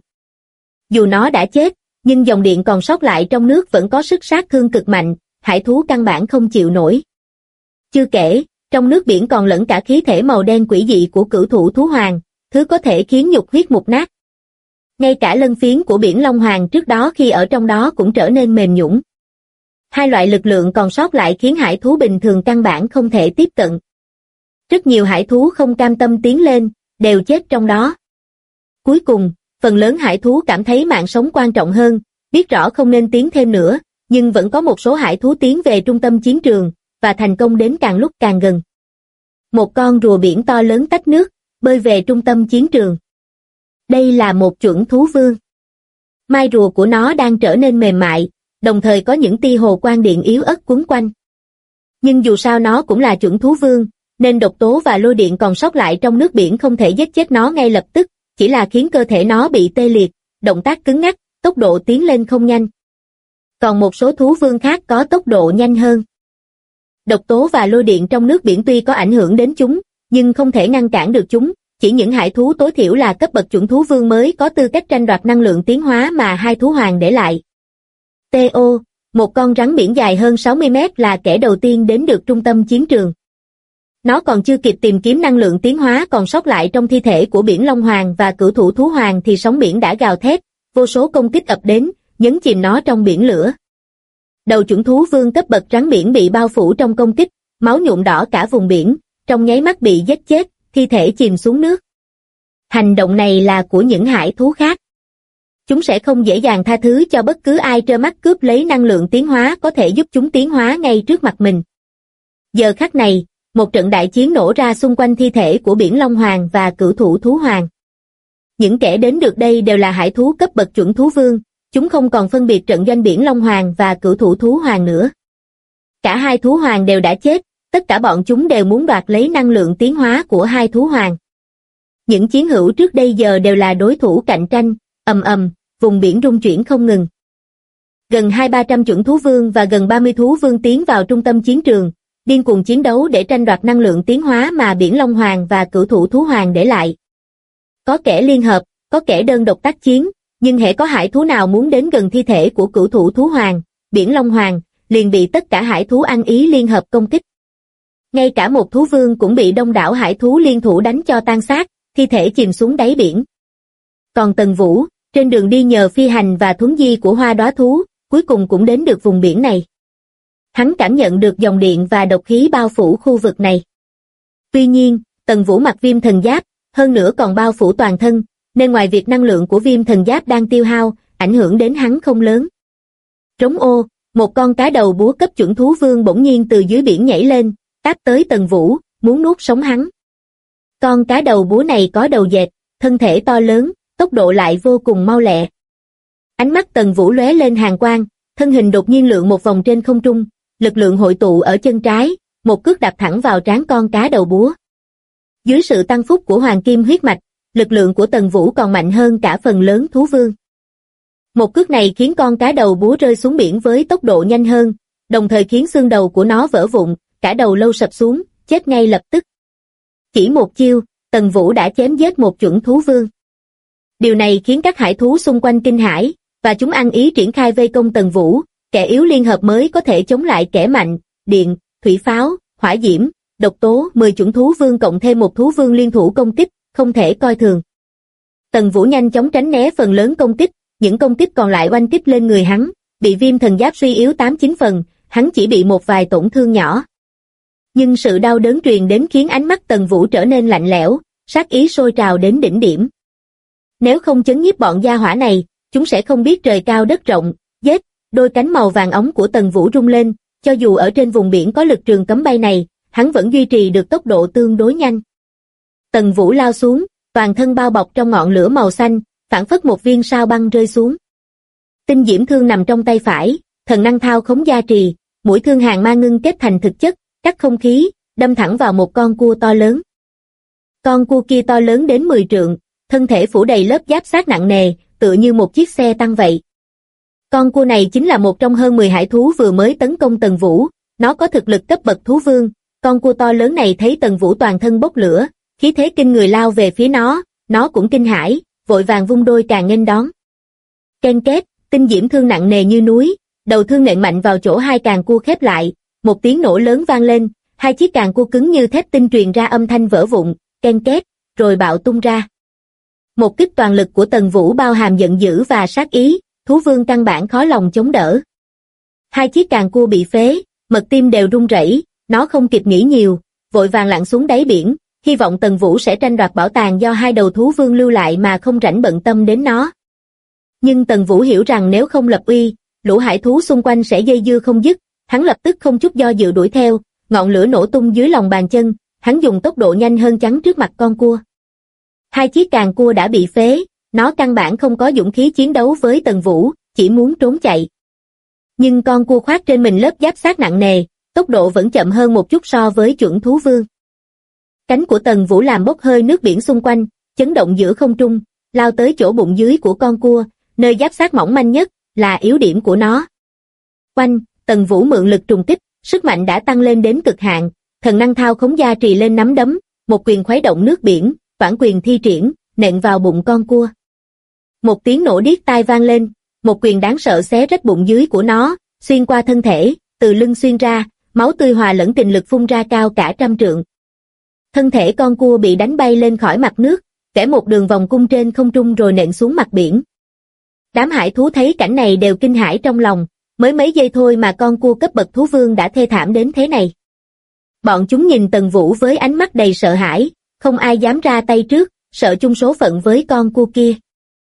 Dù nó đã chết, nhưng dòng điện còn sót lại trong nước vẫn có sức sát thương cực mạnh, hải thú căn bản không chịu nổi. Chưa kể, trong nước biển còn lẫn cả khí thể màu đen quỷ dị của cửu thủ thú hoàng, thứ có thể khiến nhục huyết mục nát. Ngay cả lân phiến của biển Long Hoàng trước đó khi ở trong đó cũng trở nên mềm nhũn. Hai loại lực lượng còn sót lại khiến hải thú bình thường căn bản không thể tiếp cận. Rất nhiều hải thú không cam tâm tiến lên, đều chết trong đó. Cuối cùng, phần lớn hải thú cảm thấy mạng sống quan trọng hơn, biết rõ không nên tiến thêm nữa, nhưng vẫn có một số hải thú tiến về trung tâm chiến trường, và thành công đến càng lúc càng gần. Một con rùa biển to lớn tách nước, bơi về trung tâm chiến trường. Đây là một chuẩn thú vương. Mai rùa của nó đang trở nên mềm mại, đồng thời có những tia hồ quang điện yếu ớt quấn quanh. Nhưng dù sao nó cũng là chuẩn thú vương, nên độc tố và lôi điện còn sót lại trong nước biển không thể giết chết nó ngay lập tức, chỉ là khiến cơ thể nó bị tê liệt, động tác cứng ngắc, tốc độ tiến lên không nhanh. Còn một số thú vương khác có tốc độ nhanh hơn. Độc tố và lôi điện trong nước biển tuy có ảnh hưởng đến chúng, nhưng không thể ngăn cản được chúng, chỉ những hải thú tối thiểu là cấp bậc chuẩn thú vương mới có tư cách tranh đoạt năng lượng tiến hóa mà hai thú hoàng để lại. T.O., một con rắn biển dài hơn 60 mét là kẻ đầu tiên đến được trung tâm chiến trường. Nó còn chưa kịp tìm kiếm năng lượng tiến hóa còn sót lại trong thi thể của biển Long Hoàng và cửu thủ thú hoàng thì sóng biển đã gào thét, vô số công kích ập đến, nhấn chìm nó trong biển lửa. Đầu chuẩn thú vương cấp bậc rắn biển bị bao phủ trong công kích, máu nhuộm đỏ cả vùng biển, trong nháy mắt bị giết chết, thi thể chìm xuống nước. Hành động này là của những hải thú khác. Chúng sẽ không dễ dàng tha thứ cho bất cứ ai trơ mắt cướp lấy năng lượng tiến hóa có thể giúp chúng tiến hóa ngay trước mặt mình. Giờ khắc này, một trận đại chiến nổ ra xung quanh thi thể của biển Long Hoàng và cửu thủ thú hoàng. Những kẻ đến được đây đều là hải thú cấp bậc chuẩn thú vương, chúng không còn phân biệt trận doanh biển Long Hoàng và cửu thủ thú hoàng nữa. Cả hai thú hoàng đều đã chết, tất cả bọn chúng đều muốn đoạt lấy năng lượng tiến hóa của hai thú hoàng. Những chiến hữu trước đây giờ đều là đối thủ cạnh tranh, ầm ầm, vùng biển rung chuyển không ngừng. Gần 200-300 chuẩn thú vương và gần 30 thú vương tiến vào trung tâm chiến trường, điên cuồng chiến đấu để tranh đoạt năng lượng tiến hóa mà biển Long Hoàng và cửu thủ thú hoàng để lại. Có kẻ liên hợp, có kẻ đơn độc tác chiến, nhưng hễ có hải thú nào muốn đến gần thi thể của cửu thủ thú hoàng, biển Long Hoàng, liền bị tất cả hải thú ăn ý liên hợp công kích. Ngay cả một thú vương cũng bị đông đảo hải thú liên thủ đánh cho tan xác, thi thể chìm xuống đáy biển. Còn Tần Vũ, trên đường đi nhờ phi hành và thuấn di của hoa đóa thú, cuối cùng cũng đến được vùng biển này. Hắn cảm nhận được dòng điện và độc khí bao phủ khu vực này. Tuy nhiên, Tần Vũ mặc viêm thần giáp, hơn nữa còn bao phủ toàn thân, nên ngoài việc năng lượng của viêm thần giáp đang tiêu hao, ảnh hưởng đến hắn không lớn. Trống ô, một con cá đầu búa cấp chuẩn thú vương bỗng nhiên từ dưới biển nhảy lên, táp tới Tần Vũ, muốn nuốt sống hắn. Con cá đầu búa này có đầu dẹt, thân thể to lớn, tốc độ lại vô cùng mau lẹ. Ánh mắt Tần Vũ lóe lên hàn quang, thân hình đột nhiên lượn một vòng trên không trung, lực lượng hội tụ ở chân trái, một cước đạp thẳng vào trán con cá đầu búa. Dưới sự tăng phúc của hoàng kim huyết mạch, lực lượng của Tần Vũ còn mạnh hơn cả phần lớn thú vương. Một cước này khiến con cá đầu búa rơi xuống biển với tốc độ nhanh hơn, đồng thời khiến xương đầu của nó vỡ vụn, cả đầu lâu sập xuống, chết ngay lập tức. Chỉ một chiêu, Tần Vũ đã chém giết một chuẩn thú vương. Điều này khiến các hải thú xung quanh kinh hãi, và chúng ăn ý triển khai vây công Tần Vũ, kẻ yếu liên hợp mới có thể chống lại kẻ mạnh, điện, thủy pháo, hỏa diễm, độc tố, 10 chuẩn thú vương cộng thêm một thú vương liên thủ công kích, không thể coi thường. Tần Vũ nhanh chóng tránh né phần lớn công kích, những công kích còn lại oanh kích lên người hắn, bị viêm thần giáp suy yếu 8-9 phần, hắn chỉ bị một vài tổn thương nhỏ. Nhưng sự đau đớn truyền đến khiến ánh mắt Tần Vũ trở nên lạnh lẽo, sát ý sôi trào đến đỉnh điểm. Nếu không chấn nhiếp bọn gia hỏa này, chúng sẽ không biết trời cao đất rộng, giết, Đôi cánh màu vàng óng của Tần Vũ rung lên, cho dù ở trên vùng biển có lực trường cấm bay này, hắn vẫn duy trì được tốc độ tương đối nhanh. Tần Vũ lao xuống, toàn thân bao bọc trong ngọn lửa màu xanh, phảng phất một viên sao băng rơi xuống. Tinh diễm thương nằm trong tay phải, thần năng thao khống gia trì, mũi thương hàng ma ngưng kết thành thực chất, cắt không khí, đâm thẳng vào một con cua to lớn. Con cua kia to lớn đến 10 trượng, thân thể phủ đầy lớp giáp xác nặng nề, tựa như một chiếc xe tăng vậy. Con cua này chính là một trong hơn 10 hải thú vừa mới tấn công Tần Vũ, nó có thực lực cấp bậc thú vương. Con cua to lớn này thấy Tần Vũ toàn thân bốc lửa, khí thế kinh người lao về phía nó cũng kinh hãi, vội vàng vung đôi càng nghênh đón. Ken két, tinh diễm thương nặng nề như núi, đầu thương nện mạnh vào chỗ hai càng cua khép lại, một tiếng nổ lớn vang lên, hai chiếc càng cua cứng như thép tinh truyền ra âm thanh vỡ vụn, ken két, rồi bạo tung ra. Một kích toàn lực của Tần Vũ bao hàm giận dữ và sát ý, thú vương căn bản khó lòng chống đỡ. Hai chiếc càng cua bị phế, mật tim đều run rẩy, nó không kịp nghĩ nhiều, vội vàng lặn xuống đáy biển, hy vọng Tần Vũ sẽ tranh đoạt bảo tàng do hai đầu thú vương lưu lại mà không rảnh bận tâm đến nó. Nhưng Tần Vũ hiểu rằng nếu không lập uy, lũ hải thú xung quanh sẽ dây dưa không dứt, hắn lập tức không chút do dự đuổi theo, ngọn lửa nổ tung dưới lòng bàn chân, hắn dùng tốc độ nhanh hơn chắn trước mặt con cua. Hai chiếc càng cua đã bị phế, nó căn bản không có dũng khí chiến đấu với Tần Vũ, chỉ muốn trốn chạy. Nhưng con cua khoác trên mình lớp giáp xác nặng nề, tốc độ vẫn chậm hơn một chút so với chuẩn thú vương. Cánh của Tần Vũ làm bốc hơi nước biển xung quanh, chấn động giữa không trung, lao tới chỗ bụng dưới của con cua, nơi giáp xác mỏng manh nhất, là yếu điểm của nó. Oanh, Tần Vũ mượn lực trùng kích, sức mạnh đã tăng lên đến cực hạn, thần năng thao khống gia trì lên nắm đấm, một quyền khuấy động nước biển, phản quyền thi triển, nện vào bụng con cua. Một tiếng nổ điếc tai vang lên, một quyền đáng sợ xé rách bụng dưới của nó, xuyên qua thân thể, từ lưng xuyên ra, máu tươi hòa lẫn kình lực phun ra cao cả 100 trượng. Thân thể con cua bị đánh bay lên khỏi mặt nước, vẽ một đường vòng cung trên không trung rồi nện xuống mặt biển. Đám hải thú thấy cảnh này đều kinh hãi trong lòng, mới mấy giây thôi mà con cua cấp bậc thú vương đã thê thảm đến thế này. Bọn chúng nhìn Tần Vũ với ánh mắt đầy sợ hãi, không ai dám ra tay trước, sợ chung số phận với con cua kia.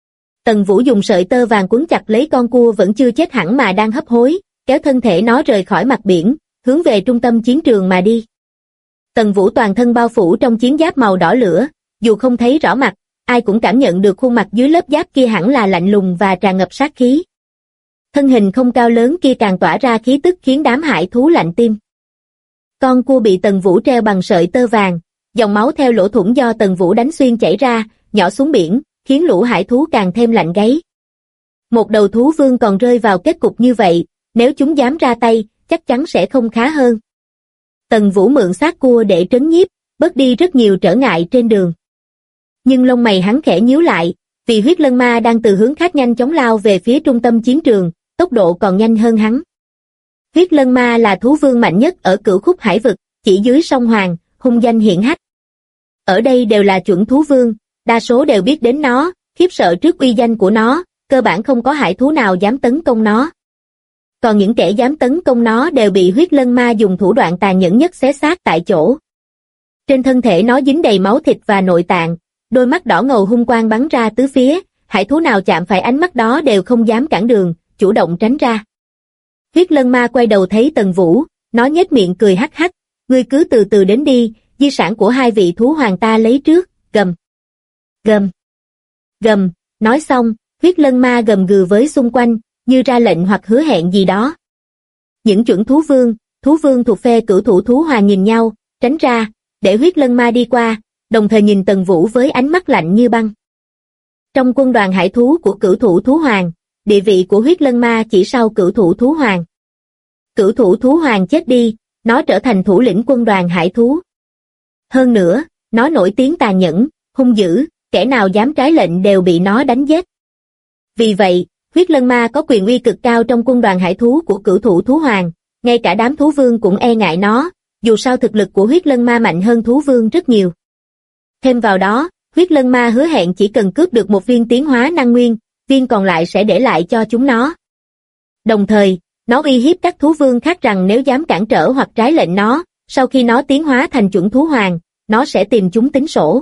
Tần Vũ dùng sợi tơ vàng quấn chặt lấy con cua vẫn chưa chết hẳn mà đang hấp hối, kéo thân thể nó rời khỏi mặt biển, hướng về trung tâm chiến trường mà đi. Tần Vũ toàn thân bao phủ trong chiến giáp màu đỏ lửa, dù không thấy rõ mặt, ai cũng cảm nhận được khuôn mặt dưới lớp giáp kia hẳn là lạnh lùng và tràn ngập sát khí. Thân hình không cao lớn kia càng tỏa ra khí tức khiến đám hải thú lạnh tim. Con cua bị Tần Vũ treo bằng sợi tơ vàng, dòng máu theo lỗ thủng do Tần Vũ đánh xuyên chảy ra, nhỏ xuống biển, khiến lũ hải thú càng thêm lạnh gáy. Một đầu thú vương còn rơi vào kết cục như vậy, nếu chúng dám ra tay, chắc chắn sẽ không khá hơn. Tần Vũ mượn xác cua để trấn nhiếp, bớt đi rất nhiều trở ngại trên đường. Nhưng lông mày hắn khẽ nhíu lại, vì huyết lân ma đang từ hướng khác nhanh chóng lao về phía trung tâm chiến trường, tốc độ còn nhanh hơn hắn. Huyết lân ma là thú vương mạnh nhất ở cửu khúc hải vực, chỉ dưới sông Hoàng, hung danh hiển hách. Ở đây đều là chuẩn thú vương, đa số đều biết đến nó, khiếp sợ trước uy danh của nó, cơ bản không có hải thú nào dám tấn công nó. Còn những kẻ dám tấn công nó đều bị huyết lân ma dùng thủ đoạn tàn nhẫn nhất xé xác tại chỗ. Trên thân thể nó dính đầy máu thịt và nội tạng, đôi mắt đỏ ngầu hung quang bắn ra tứ phía, hải thú nào chạm phải ánh mắt đó đều không dám cản đường, chủ động tránh ra. Huyết lân ma quay đầu thấy Tần Vũ, nó nhếch miệng cười hắc hắc, ngươi cứ từ từ đến đi, di sản của hai vị thú hoàng ta lấy trước, gầm. Gầm. Gầm, nói xong, huyết lân ma gầm gừ với xung quanh, như ra lệnh hoặc hứa hẹn gì đó. Những chuẩn thú vương thuộc phe cửu thủ thú hoàng nhìn nhau, tránh ra, để huyết lân ma đi qua, đồng thời nhìn Tần Vũ với ánh mắt lạnh như băng. Trong quân đoàn hải thú của cửu thủ thú hoàng, địa vị của huyết lân ma chỉ sau cửu thủ thú hoàng. Cửu thủ thú hoàng chết đi, nó trở thành thủ lĩnh quân đoàn hải thú. Hơn nữa, nó nổi tiếng tàn nhẫn, hung dữ, kẻ nào dám trái lệnh đều bị nó đánh giết. Vì vậy, huyết lân ma có quyền uy cực cao trong quân đoàn hải thú của cửu thủ thú hoàng, ngay cả đám thú vương cũng e ngại nó, dù sao thực lực của huyết lân ma mạnh hơn thú vương rất nhiều. Thêm vào đó, huyết lân ma hứa hẹn chỉ cần cướp được một viên tiến hóa năng nguyên, viên còn lại sẽ để lại cho chúng nó. Đồng thời, nó uy hiếp các thú vương khác rằng nếu dám cản trở hoặc trái lệnh nó, sau khi nó tiến hóa thành chuẩn thú hoàng, nó sẽ tìm chúng tính sổ.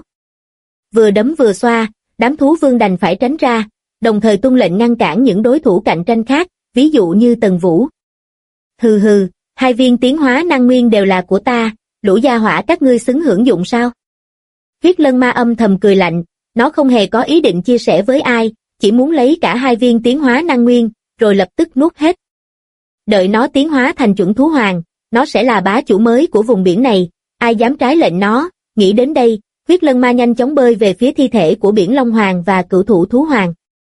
Vừa đấm vừa xoa, đám thú vương đành phải tránh ra, đồng thời tuân lệnh ngăn cản những đối thủ cạnh tranh khác, ví dụ như Tần Vũ. Hừ hừ, 2 viên tiến hóa năng nguyên đều là của ta, lũ gia hỏa các ngươi xứng hưởng dụng sao? Huyết Lân Ma âm thầm cười lạnh, nó không hề có ý định chia sẻ với ai, chỉ muốn lấy cả 2 viên tiến hóa năng nguyên, rồi lập tức nuốt hết. Đợi nó tiến hóa thành chuẩn thú hoàng, nó sẽ là bá chủ mới của vùng biển này, ai dám trái lệnh nó. Nghĩ đến đây, Huyết Lân Ma nhanh chóng bơi về phía thi thể của Biển Long Hoàng và Cửu Thủ Thú Hoàng.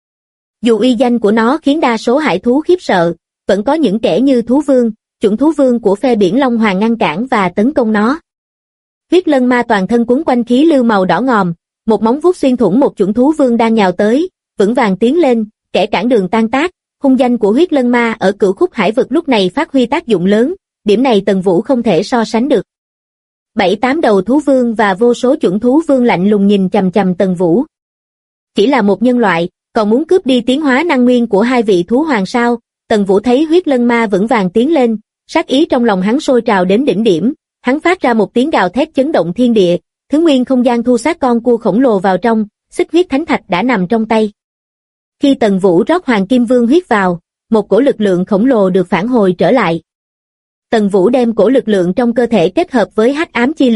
Dù uy danh của nó khiến đa số hải thú khiếp sợ, vẫn có những kẻ như Thú Vương, chuẩn thú vương của phe Biển Long Hoàng ngăn cản và tấn công nó. Huyết Lân Ma toàn thân quấn quanh khí lưu màu đỏ ngòm, một móng vuốt xuyên thủng một chuẩn thú vương đang nhào tới, vững vàng tiến lên, kẻ cản đường tan tác. Hung danh của Huyết Lân Ma ở Cửu Khúc Hải vực lúc này phát huy tác dụng lớn, điểm này Tần Vũ không thể so sánh được. 7-8 đầu thú vương và vô số chuẩn thú vương lạnh lùng nhìn chằm chằm Tần Vũ. Chỉ là một nhân loại, còn muốn cướp đi tiến hóa năng nguyên của 2 vị thú hoàng sao? Tần Vũ thấy Huyết Lân Ma vững vàng tiến lên, sát ý trong lòng hắn sôi trào đến đỉnh điểm, hắn phát ra một tiếng gào thét chấn động thiên địa, thứ nguyên không gian thu sát con cua khổng lồ vào trong, xích huyết thánh thạch đã nằm trong tay. Khi Tần Vũ rót Hoàng Kim Vương huyết vào, một cổ lực lượng khổng lồ được phản hồi trở lại. Tần Vũ đem cổ lực lượng trong cơ thể kết hợp với hắc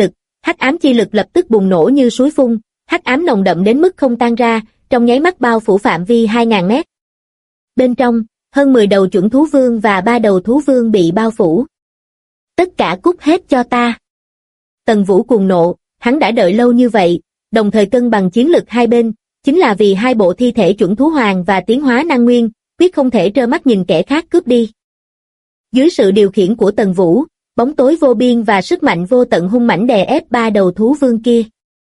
ám chi lực lập tức bùng nổ như suối phun, hắc ám nồng đậm đến mức không tan ra, trong nháy mắt bao phủ phạm vi 2000 mét. Bên trong, hơn 10 đầu chuẩn thú vương và 3 đầu thú vương bị bao phủ. Tất cả cút hết cho ta. Tần Vũ cuồng nộ, hắn đã đợi lâu như vậy, đồng thời cân bằng chiến lực hai bên, chính là vì 2 bộ thi thể chuẩn thú hoàng và tiến hóa năng nguyên, quyết không thể trơ mắt nhìn kẻ khác cướp đi. Dưới sự điều khiển của Tần Vũ, bóng tối vô biên và sức mạnh vô tận hung mãnh đè ép 3 đầu thú vương kia.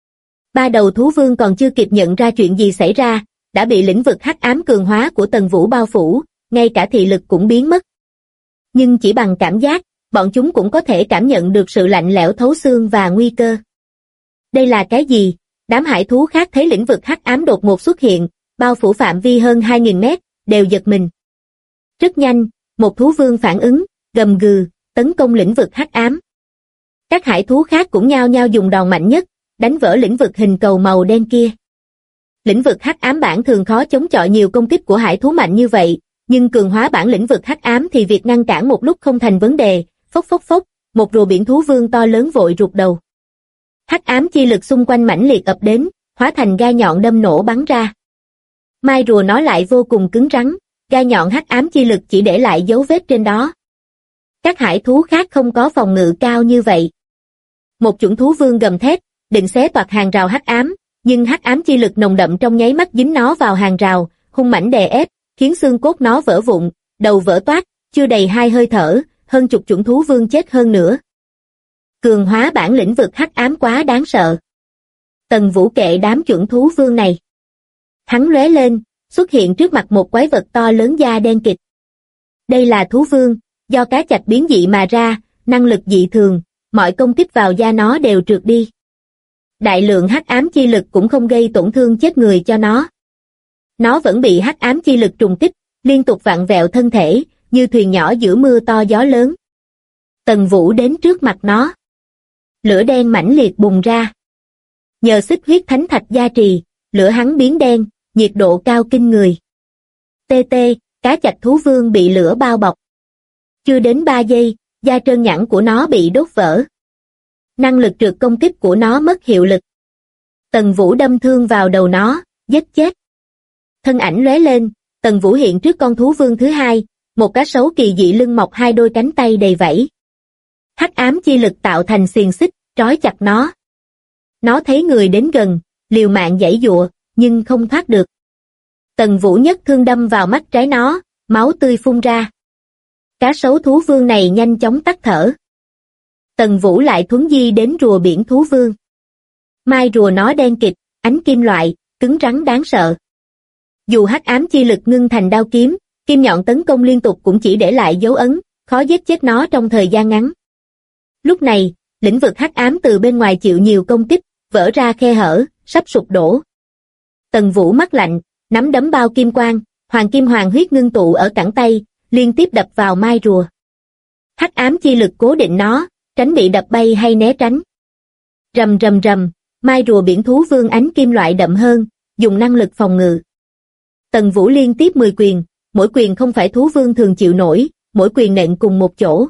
3 đầu thú vương còn chưa kịp nhận ra chuyện gì xảy ra, đã bị lĩnh vực hắc ám cường hóa của Tần Vũ bao phủ, ngay cả thị lực cũng biến mất. Nhưng chỉ bằng cảm giác, bọn chúng cũng có thể cảm nhận được sự lạnh lẽo thấu xương và nguy cơ. Đây là cái gì? Đám hải thú khác thấy lĩnh vực hắc ám đột ngột xuất hiện, bao phủ phạm vi hơn 2000 mét, đều giật mình. Rất nhanh, một thú vương phản ứng, gầm gừ, tấn công lĩnh vực hắc ám. Các hải thú khác cũng nhao nhao dùng đòn mạnh nhất, đánh vỡ lĩnh vực hình cầu màu đen kia. Lĩnh vực hắc ám bản thường khó chống chọi nhiều công kích của hải thú mạnh như vậy, nhưng cường hóa bản lĩnh vực hắc ám thì việc ngăn cản một lúc không thành vấn đề. Phốc phốc phốc, một rùa biển thú vương to lớn vội rụt đầu. Hắc ám chi lực xung quanh mãnh liệt ập đến, hóa thành gai nhọn đâm nổ bắn ra. Mai rùa nó lại vô cùng cứng rắn, gai nhọn hắc ám chi lực chỉ để lại dấu vết trên đó. Các hải thú khác không có phòng ngự cao như vậy. Một chuẩn thú vương gầm thét, định xé toạc hàng rào hắc ám, nhưng hắc ám chi lực nồng đậm trong nháy mắt dính nó vào hàng rào, hung mãnh đè ép, khiến xương cốt nó vỡ vụn, đầu vỡ toác, chưa đầy 2 hơi thở, hơn chục chuẩn thú vương chết hơn nữa. Cường hóa bản lĩnh vực hắc ám quá đáng sợ. Tần Vũ kệ đám chuẩn thú vương này. Hắn lóe lên, xuất hiện trước mặt một quái vật to lớn da đen kịt. Đây là thú vương, do cá trạch biến dị mà ra, năng lực dị thường, mọi công kích vào da nó đều trượt đi. Đại lượng hắc ám chi lực cũng không gây tổn thương chết người cho nó. Nó vẫn bị hắc ám chi lực trùng kích, liên tục vặn vẹo thân thể, như thuyền nhỏ giữa mưa to gió lớn. Tần Vũ đến trước mặt nó. Lửa đen mãnh liệt bùng ra. Nhờ xích huyết thánh thạch gia trì, lửa hắn biến đen, nhiệt độ cao kinh người. TT, cá trạch thú vương bị lửa bao bọc. Chưa đến 3 giây, da trơn nhẵn của nó bị đốt vỡ. Năng lực trượt công kích của nó mất hiệu lực. Tần Vũ đâm thương vào đầu nó, giết chết. Thân ảnh lóe lên, Tần Vũ hiện trước con thú vương thứ hai, một cá sấu kỳ dị lưng mọc 2 đôi cánh tay đầy vảy. Hắc ám chi lực tạo thành xiềng xích, trói chặt nó. Nó thấy người đến gần, liều mạng giãy giụa, nhưng không thoát được. Tần Vũ nhất thương đâm vào mắt trái nó, máu tươi phun ra. Cá sấu thú vương này nhanh chóng tắt thở. Tần Vũ lại thuấn di đến rùa biển thú vương. Mai rùa nó đen kịt, ánh kim loại, cứng rắn đáng sợ. Dù hắc ám chi lực ngưng thành đao kiếm, kim nhọn tấn công liên tục cũng chỉ để lại dấu ấn, khó giết chết nó trong thời gian ngắn. Lúc này, lĩnh vực hắc ám từ bên ngoài chịu nhiều công kích, vỡ ra khe hở, sắp sụp đổ. Tần Vũ mắt lạnh, nắm đấm bao kim quang, hoàng kim hoàng huyết ngưng tụ ở cẳng tay, liên tiếp đập vào mai rùa. Hắc ám chi lực cố định nó, tránh bị đập bay hay né tránh. Rầm rầm rầm, mai rùa biển thú vương ánh kim loại đậm hơn, dùng năng lực phòng ngự. Tần Vũ liên tiếp 10 quyền, mỗi quyền không phải thú vương thường chịu nổi, mỗi quyền nện cùng một chỗ.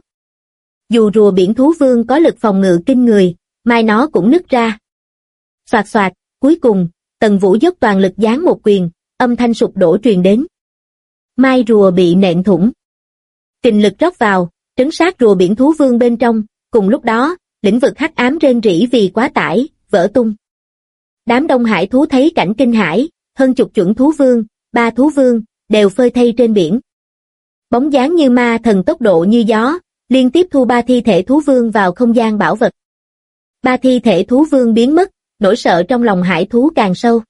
Dù rùa biển thú vương có lực phòng ngự kinh người, mai nó cũng nứt ra. Xoạt xoạt, cuối cùng, Tần Vũ dốc toàn lực giáng một quyền, âm thanh sụp đổ truyền đến. Mai rùa bị nện thủng. Kình lực rót vào, trấn sát rùa biển thú vương bên trong, cùng lúc đó, lĩnh vực hắc ám rên rỉ vì quá tải, vỡ tung. Đám Đông Hải thú thấy cảnh kinh hãi, hơn chục chuẩn thú vương, 3 thú vương, đều phơi thây trên biển. Bóng dáng như ma thần tốc độ như gió, liên tiếp thu 3 thi thể thú vương vào không gian bảo vật. 3 thi thể thú vương biến mất, nỗi sợ trong lòng hải thú càng sâu.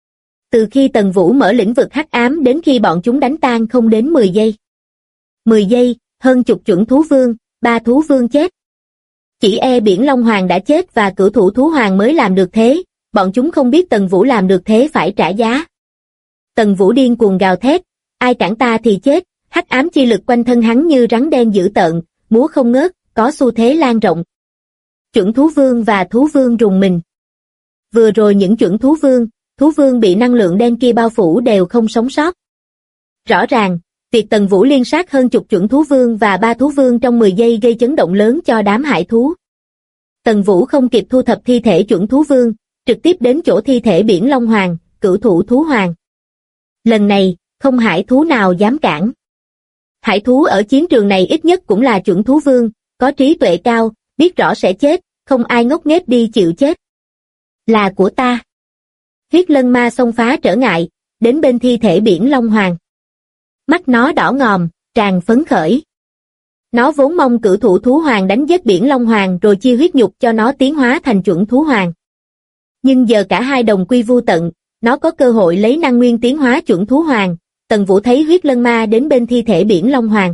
Từ khi Tần Vũ mở lĩnh vực hắc ám đến khi bọn chúng đánh tan không đến 10 giây. 10 giây, hơn chục chuẩn thú vương, 3 thú vương chết. Chỉ e Biển Long Hoàng đã chết và cửu thủ thú hoàng mới làm được thế, bọn chúng không biết Tần Vũ làm được thế phải trả giá. Tần Vũ điên cuồng gào thét, ai cản ta thì chết, hắc ám chi lực quanh thân hắn như rắn đen dữ tợn, múa không ngớt, có xu thế lan rộng. Chuẩn thú vương và thú vương rùng mình. Vừa rồi những chuẩn thú vương bị năng lượng đen kia bao phủ đều không sống sót. Rõ ràng, việc Tần Vũ liên sát hơn chục chuẩn thú vương và 3 thú vương trong 10 giây gây chấn động lớn cho đám hải thú. Tần Vũ không kịp thu thập thi thể chuẩn thú vương, trực tiếp đến chỗ thi thể Biển Long Hoàng, cửu thủ thú hoàng. Lần này, không hải thú nào dám cản. Hải thú ở chiến trường này ít nhất cũng là chuẩn thú vương, có trí tuệ cao, biết rõ sẽ chết, không ai ngốc nghếch đi chịu chết. Là của ta. Huyết lân ma xông phá trở ngại, đến bên thi thể Biển Long Hoàng. Mắt nó đỏ ngòm, tràn phấn khởi. Nó vốn mong cửu thủ thú hoàng đánh giết Biển Long Hoàng rồi chia huyết nhục cho nó tiến hóa thành chuẩn thú hoàng. Nhưng giờ cả hai đồng quy vu tận, nó có cơ hội lấy năng nguyên tiến hóa chuẩn thú hoàng. Tần Vũ thấy huyết lân ma đến bên thi thể Biển Long Hoàng.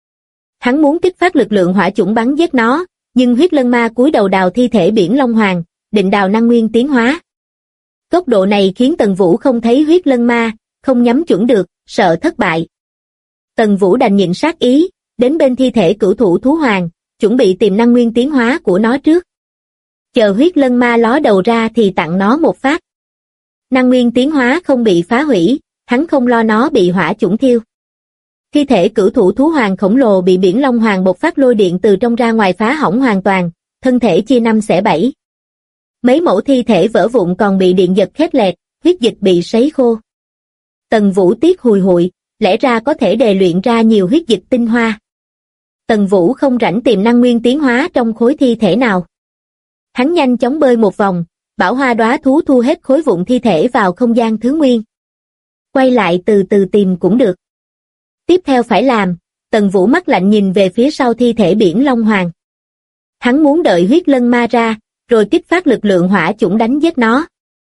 Hắn muốn kích phát lực lượng hỏa chủng bắn giết nó, nhưng huyết lân ma cúi đầu đào thi thể Biển Long Hoàng, định đào năng nguyên tiến hóa. Tốc độ này khiến Tần Vũ không thấy huyết lân ma, không nhắm chuẩn được, sợ thất bại. Tần Vũ đành nhịn sát ý, đến bên thi thể cửu thủ thú hoàng, chuẩn bị tìm năng nguyên tiến hóa của nó trước. Chờ huyết lân ma ló đầu ra thì tặng nó một phát. Năng nguyên tiến hóa không bị phá hủy, hắn không lo nó bị hỏa chủng thiêu. Thi thể cửu thủ thú hoàng khổng lồ bị Biển Long Hoàng bộc phát lôi điện từ trong ra ngoài phá hỏng hoàn toàn, thân thể chia 5 xẻ 7. Mấy mẫu thi thể vỡ vụn còn bị điện giật khét lẹt, huyết dịch bị sấy khô. Tần Vũ tiếc hùi hụi, lẽ ra có thể đề luyện ra nhiều huyết dịch tinh hoa. Tần Vũ không rảnh tìm năng nguyên tiến hóa trong khối thi thể nào. Hắn nhanh chóng bơi một vòng, bảo hoa đóa thú thu hết khối vụn thi thể vào không gian thứ nguyên. Quay lại từ từ tìm cũng được. Tiếp theo phải làm, Tần Vũ mắt lạnh nhìn về phía sau thi thể Biển Long Hoàng. Hắn muốn đợi huyết lân ma ra, rồi kích phát lực lượng hỏa chủng đánh giết nó.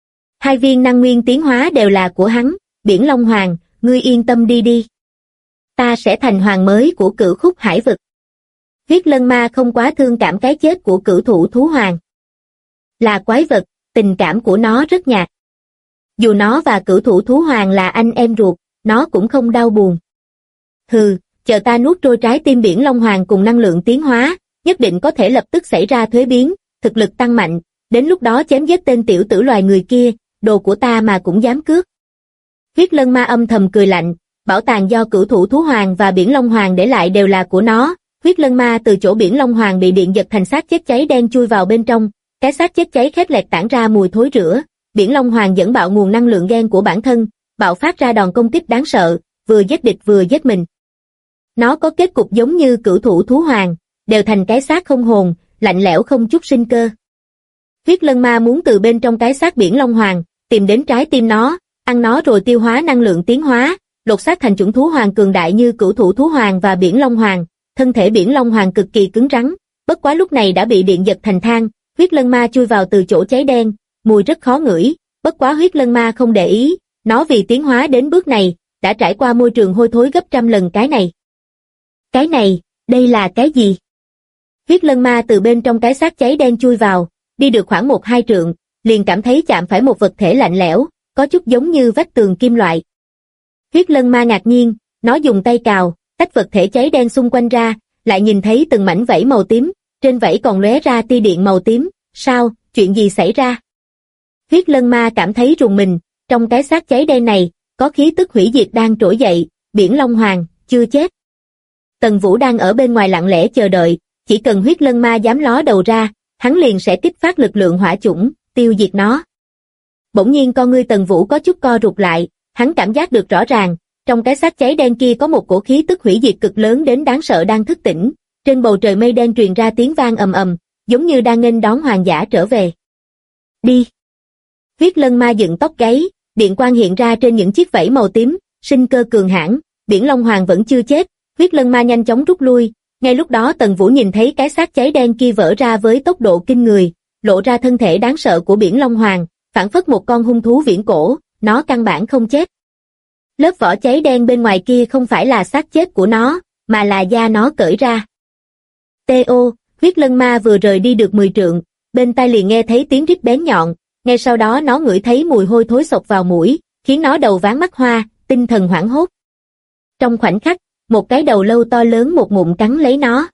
2 viên năng nguyên tiến hóa đều là của hắn, Biển Long Hoàng, ngươi yên tâm đi. Ta sẽ thành hoàng mới của cửu khúc hải vực. Huyết lân ma không quá thương cảm cái chết của cửu thủ thú hoàng. Là quái vật, tình cảm của nó rất nhạt. Dù nó và cửu thủ thú hoàng là anh em ruột, nó cũng không đau buồn. Hừ, chờ ta nuốt trôi trái tim Biển Long Hoàng cùng năng lượng tiến hóa, nhất định có thể lập tức xảy ra thuế biến, thực lực tăng mạnh, đến lúc đó chém giết tên tiểu tử loài người kia, đồ của ta mà cũng dám cướp. Huyết lân ma âm thầm cười lạnh, bảo tàng do cửu thủ thú hoàng và Biển Long Hoàng để lại đều là của nó. Huyết lân ma từ chỗ Biển Long Hoàng bị điện giật thành xác chết cháy đen chui vào bên trong, cái xác chết cháy khét lẹt tản ra mùi thối rữa. Biển Long Hoàng dẫn bạo nguồn năng lượng gen của bản thân, bạo phát ra đòn công kích đáng sợ, vừa giết địch vừa giết mình. Nó có kết cục giống như cửu thủ thú hoàng, đều thành cái xác không hồn, lạnh lẽo không chút sinh cơ. Huyết lân ma muốn từ bên trong cái xác Biển Long Hoàng, tìm đến trái tim nó, ăn nó rồi tiêu hóa năng lượng tiến hóa, lột xác thành chủng thú hoàng cường đại như cửu thủ thú hoàng và Biển Long Hoàng. Thân thể Biển Long Hoàng cực kỳ cứng rắn, bất quá lúc này đã bị điện giật thành than. Huyết lân ma chui vào từ chỗ cháy đen, mùi rất khó ngửi, bất quá huyết lân ma không để ý, nó vì tiến hóa đến bước này, đã trải qua môi trường hôi thối gấp trăm lần cái này. Cái này, đây là cái gì? Huyết lân ma từ bên trong cái xác cháy đen chui vào, đi được khoảng 1-2 trượng, liền cảm thấy chạm phải một vật thể lạnh lẽo, có chút giống như vách tường kim loại. Huyết lân ma ngạc nhiên, nó dùng tay cào, tách vật thể cháy đen xung quanh ra, lại nhìn thấy từng mảnh vảy màu tím, trên vảy còn lóe ra tia điện màu tím. Sao, chuyện gì xảy ra? Huyết lân ma cảm thấy rùng mình, trong cái xác cháy đen này, có khí tức hủy diệt đang trỗi dậy, Biển Long Hoàng, chưa chết. Tần Vũ đang ở bên ngoài lặng lẽ chờ đợi, chỉ cần huyết lân ma dám ló đầu ra, hắn liền sẽ kích phát lực lượng hỏa chủng, tiêu diệt nó. Bỗng nhiên con ngươi Tần Vũ có chút co rụt lại, hắn cảm giác được rõ ràng, trong cái xác cháy đen kia có một cổ khí tức hủy diệt cực lớn đến đáng sợ đang thức tỉnh, trên bầu trời mây đen truyền ra tiếng vang ầm ầm, giống như đang nghênh đón hoàng giả trở về. Đi! Huyết lân ma dựng tóc gáy, điện quang hiện ra trên những chiếc vảy màu tím, sinh cơ cường hãn, Biển Long Hoàng vẫn chưa chết, huyết lân ma nhanh chóng rút lui, ngay lúc đó Tần Vũ nhìn thấy cái xác cháy đen kia vỡ ra với tốc độ kinh người, lộ ra thân thể đáng sợ của Biển Long Hoàng, phảng phất một con hung thú viễn cổ, nó căn bản không chết. Lớp vỏ cháy đen bên ngoài kia không phải là xác chết của nó, mà là da nó cởi ra. T.O. Huyết lân ma vừa rời đi được 10 trượng, bên tai liền nghe thấy tiếng rít bén nhọn, ngay sau đó nó ngửi thấy mùi hôi thối xộc vào mũi, khiến nó đầu váng mắt hoa, tinh thần hoảng hốt. Trong khoảnh khắc, một cái đầu lâu to lớn một ngụm cắn lấy nó.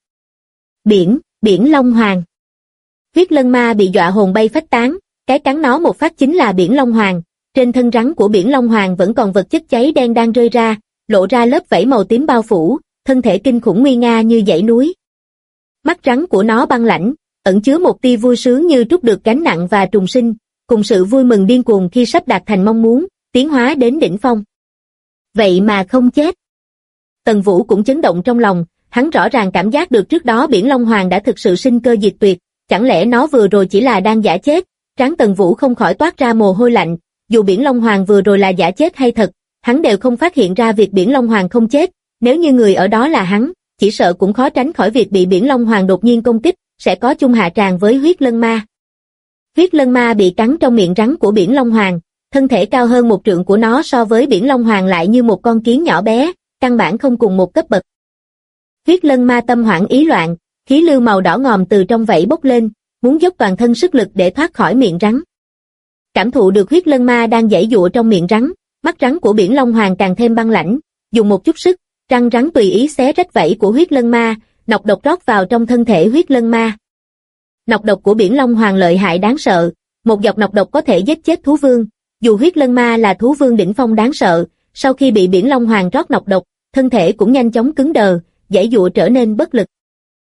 Biển Long Hoàng. Huyết lân ma bị dọa hồn bay phách tán, cái cắn nó một phát chính là Biển Long Hoàng. Trên thân rắn của Biển Long Hoàng vẫn còn vật chất cháy đen đang rơi ra, lộ ra lớp vảy màu tím bao phủ, thân thể kinh khủng nguy nga như dãy núi. Mắt rắn của nó băng lãnh, ẩn chứa một tia vui sướng như trút được gánh nặng và trùng sinh, cùng sự vui mừng điên cuồng khi sắp đạt thành mong muốn, tiến hóa đến đỉnh phong. Vậy mà không chết. Tần Vũ cũng chấn động trong lòng, hắn rõ ràng cảm giác được trước đó Biển Long Hoàng đã thực sự sinh cơ diệt tuyệt, chẳng lẽ nó vừa rồi chỉ là đang giả chết? Trán Tần Vũ không khỏi toát ra mồ hôi lạnh, dù Biển Long Hoàng vừa rồi là giả chết hay thật, hắn đều không phát hiện ra việc Biển Long Hoàng không chết, nếu như người ở đó là hắn, chỉ sợ cũng khó tránh khỏi việc bị Biển Long Hoàng đột nhiên công kích, sẽ có chung hạ tràng với huyết lân ma. Huyết lân ma bị cắn trong miệng rắn của Biển Long Hoàng, thân thể cao hơn 1 trượng của nó so với Biển Long Hoàng lại như một con kiến nhỏ bé, căn bản không cùng một cấp bậc. Huyết lân ma tâm hoảng ý loạn, khí lưu màu đỏ ngòm từ trong vảy bốc lên, muốn dốc toàn thân sức lực để thoát khỏi miệng rắn. Cảm thụ được huyết lân ma đang giãy giụa trong miệng rắn, mắt rắn của Biển Long Hoàng càng thêm băng lãnh, dùng một chút sức, răng rắn tùy ý xé rách vảy của huyết lân ma, nọc độc rót vào trong thân thể huyết lân ma. Nọc độc của Biển Long Hoàng lợi hại đáng sợ, một giọt nọc độc có thể giết chết thú vương, dù huyết lân ma là thú vương đỉnh phong đáng sợ, sau khi bị Biển Long Hoàng rót nọc độc, thân thể cũng nhanh chóng cứng đờ, giãy giụa trở nên bất lực.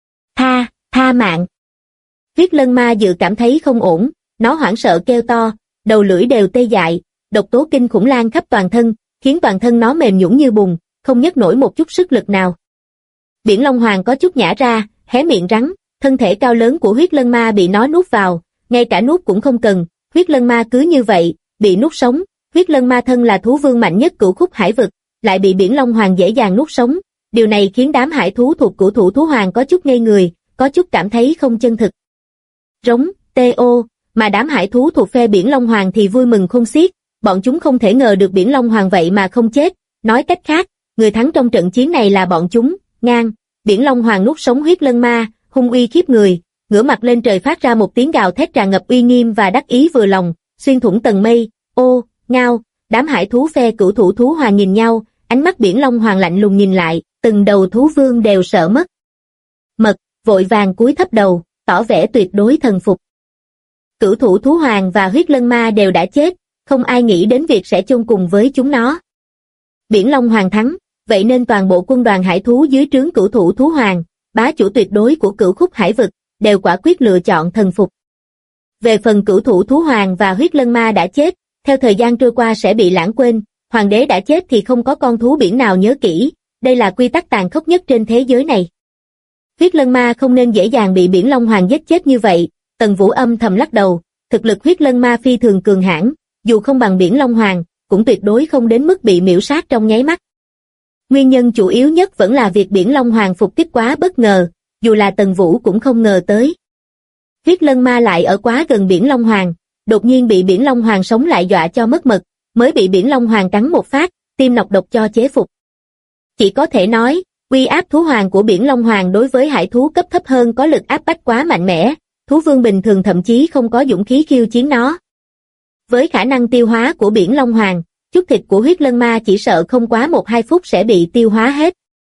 Tha mạng. Huyết lân ma dự cảm thấy không ổn, nó hoảng sợ kêu to, đầu lưỡi đều tê dại, độc tố kinh khủng lan khắp toàn thân, khiến toàn thân nó mềm nhũn như bùn, không nhấc nổi một chút sức lực nào. Biển Long Hoàng có chút nhả ra, hé miệng rắn, thân thể cao lớn của huyết lân ma bị nó nuốt vào, ngay cả nuốt cũng không cần, huyết lân ma cứ như vậy, bị nuốt sống. Huyết lân ma thân là thú vương mạnh nhất cửu khúc hải vực, lại bị Biển Long Hoàng dễ dàng nuốt sống, điều này khiến đám hải thú thuộc cửu thủ thú hoàng có chút ngây người, có chút cảm thấy không chân thực. Rống, T.O. Mà đám hải thú thuộc phe Biển Long Hoàng thì vui mừng khôn xiết, bọn chúng không thể ngờ được Biển Long Hoàng vậy mà không chết, nói cách khác, người thắng trong trận chiến này là bọn chúng. Ngang, Biển Long Hoàng nuốt sống huyết lân ma, hung uy khiếp người, ngửa mặt lên trời phát ra một tiếng gào thét tràn ngập uy nghiêm và đắc ý vừa lòng, xuyên thủng tầng mây. Ô, ngao, đám hải thú phe cửu thủ thú hoàng nhìn nhau, ánh mắt Biển Long Hoàng lạnh lùng nhìn lại, từng đầu thú vương đều sợ mất mật, vội vàng cúi thấp đầu, tỏ vẻ tuyệt đối thần phục. Cửu thủ thú hoàng và huyết lân ma đều đã chết, không ai nghĩ đến việc sẽ chôn cùng với chúng nó. Biển Long Hoàng thắng, vậy nên toàn bộ quân đoàn hải thú dưới trướng cửu thủ thú hoàng, bá chủ tuyệt đối của cửu khúc hải vực, đều quả quyết lựa chọn thần phục. Về phần cửu thủ thú hoàng và huyết lân ma đã chết, theo thời gian trôi qua sẽ bị lãng quên, hoàng đế đã chết thì không có con thú biển nào nhớ kỹ, đây là quy tắc tàn khốc nhất trên thế giới này. Huyết lân ma không nên dễ dàng bị Biển Long Hoàng giết chết như vậy, Tần Vũ âm thầm lắc đầu, thực lực huyết lân ma phi thường cường hãn, dù không bằng Biển Long Hoàng, cũng tuyệt đối không đến mức bị miểu sát trong nháy mắt. Nguyên nhân chủ yếu nhất vẫn là việc Biển Long Hoàng phục kích quá bất ngờ, dù là Tần Vũ cũng không ngờ tới. Huyết lân ma lại ở quá gần Biển Long Hoàng, đột nhiên bị Biển Long Hoàng sống lại dọa cho mất mật, mới bị Biển Long Hoàng cắn một phát, tiêm nọc độc cho chế phục. Chỉ có thể nói, uy áp thú hoàng của Biển Long Hoàng đối với hải thú cấp thấp hơn có lực áp bách quá mạnh mẽ, thú vương bình thường thậm chí không có dũng khí khiêu chiến nó. Với khả năng tiêu hóa của Biển Long Hoàng, chút thịt của huyết lân ma chỉ sợ không quá 1-2 phút sẽ bị tiêu hóa hết.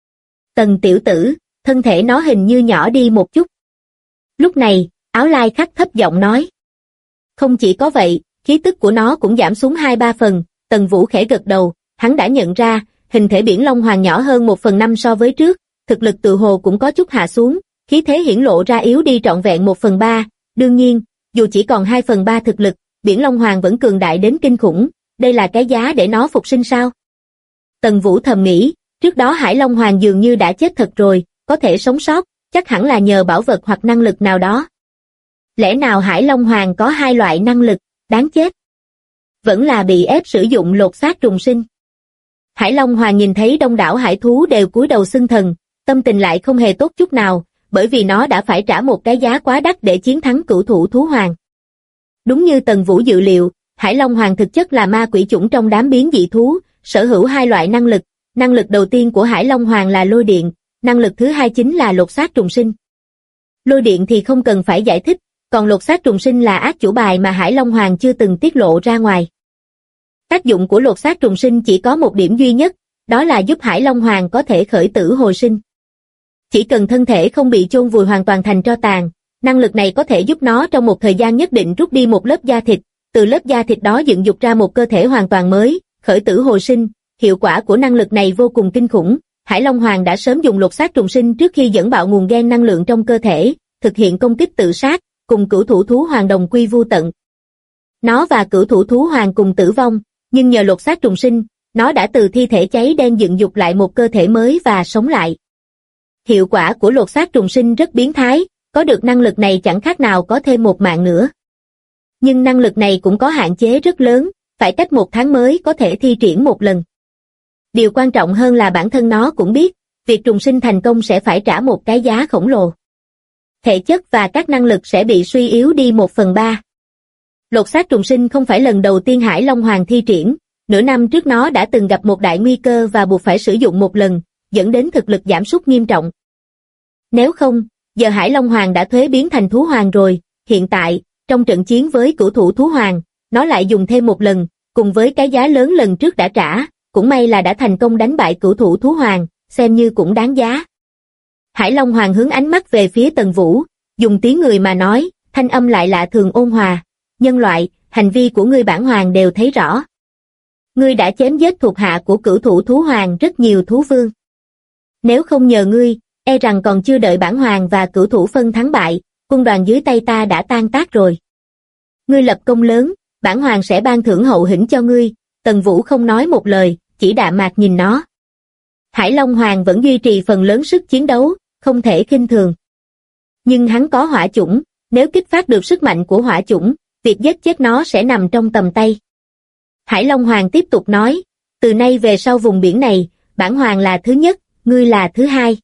Tần tiểu tử, thân thể nó hình như nhỏ đi một chút. Lúc này, Áo Lai Khắc thấp giọng nói. Không chỉ có vậy, khí tức của nó cũng giảm xuống 2-3 phần, Tần Vũ khẽ gật đầu, hắn đã nhận ra, hình thể biển Long Hoàng nhỏ hơn 1/5 so với trước, thực lực tự hồ cũng có chút hạ xuống, khí thế hiển lộ ra yếu đi trọn vẹn 1/3, đương nhiên, dù chỉ còn 2/3 thực lực, biển Long Hoàng vẫn cường đại đến kinh khủng, đây là cái giá để nó phục sinh sao? Tần Vũ thầm nghĩ, trước đó Hải Long Hoàng dường như đã chết thật rồi, có thể sống sót, chắc hẳn là nhờ bảo vật hoặc năng lực nào đó. Lẽ nào Hải Long Hoàng có hai loại năng lực, đáng chết? Vẫn là bị ép sử dụng lột xác trùng sinh. Hải Long Hoàng nhìn thấy đông đảo hải thú đều cúi đầu xưng thần, tâm tình lại không hề tốt chút nào, bởi vì nó đã phải trả một cái giá quá đắt để chiến thắng cửu thủ thú hoàng. Đúng như Tần Vũ dự liệu, Hải Long Hoàng thực chất là ma quỷ chủng trong đám biến dị thú, sở hữu hai loại năng lực đầu tiên của Hải Long Hoàng là lôi điện, năng lực thứ hai chính là lột xác trùng sinh. Lôi điện thì không cần phải giải thích, còn lột xác trùng sinh là át chủ bài mà Hải Long Hoàng chưa từng tiết lộ ra ngoài. Tác dụng của lột xác trùng sinh chỉ có một điểm duy nhất, đó là giúp Hải Long Hoàng có thể khởi tử hồi sinh. Chỉ cần thân thể không bị chôn vùi hoàn toàn thành tro tàn, năng lực này có thể giúp nó trong một thời gian nhất định rút đi một lớp da thịt, từ lớp da thịt đó dựng dục ra một cơ thể hoàn toàn mới, khởi tử hồi sinh. Hiệu quả của năng lực này vô cùng kinh khủng. Hải Long Hoàng đã sớm dùng lột xác trùng sinh trước khi dẫn bạo nguồn gen năng lượng trong cơ thể, thực hiện công kích tự sát, cùng cửu thủ thú hoàng đồng quy vu tận. Nó và cửu thủ thú hoàng cùng tử vong, nhưng nhờ lột xác trùng sinh, nó đã từ thi thể cháy đen dựng dục lại một cơ thể mới và sống lại. Hiệu quả của lột xác trùng sinh rất biến thái, có được năng lực này chẳng khác nào có thêm một mạng nữa. Nhưng năng lực này cũng có hạn chế rất lớn, phải cách 1 tháng mới có thể thi triển một lần. Điều quan trọng hơn là bản thân nó cũng biết, việc trùng sinh thành công sẽ phải trả một cái giá khổng lồ. Thể chất và các năng lực sẽ bị suy yếu đi 1/3. Lột xác trùng sinh không phải lần đầu tiên Hải Long Hoàng thi triển, nửa năm trước nó đã từng gặp một đại nguy cơ và buộc phải sử dụng một lần, dẫn đến thực lực giảm sút nghiêm trọng. Nếu không, giờ Hải Long Hoàng đã thuế biến thành thú hoàng rồi, hiện tại, trong trận chiến với cửu thủ thú hoàng, nó lại dùng thêm một lần, cùng với cái giá lớn lần trước đã trả, cũng may là đã thành công đánh bại cửu thủ thú hoàng, xem như cũng đáng giá. Hải Long Hoàng hướng ánh mắt về phía Tần Vũ, dùng tiếng người mà nói, thanh âm lại lạ thường ôn hòa. Nhân loại, hành vi của ngươi bản hoàng đều thấy rõ. Ngươi đã chém giết thuộc hạ của cửu thủ thú hoàng rất nhiều thú vương. Nếu không nhờ ngươi, e rằng còn chưa đợi bản hoàng và cửu thủ phân thắng bại, quân đoàn dưới tay ta đã tan tác rồi. Ngươi lập công lớn, bản hoàng sẽ ban thưởng hậu hĩnh cho ngươi. Tần Vũ không nói một lời, chỉ đạm mạc nhìn nó. Hải Long Hoàng vẫn duy trì phần lớn sức chiến đấu, không thể khinh thường. Nhưng hắn có hỏa chủng, nếu kích phát được sức mạnh của hỏa chủng, việc giết chết nó sẽ nằm trong tầm tay. Hải Long Hoàng tiếp tục nói, từ nay về sau vùng biển này, bản hoàng là thứ nhất, ngươi là thứ hai.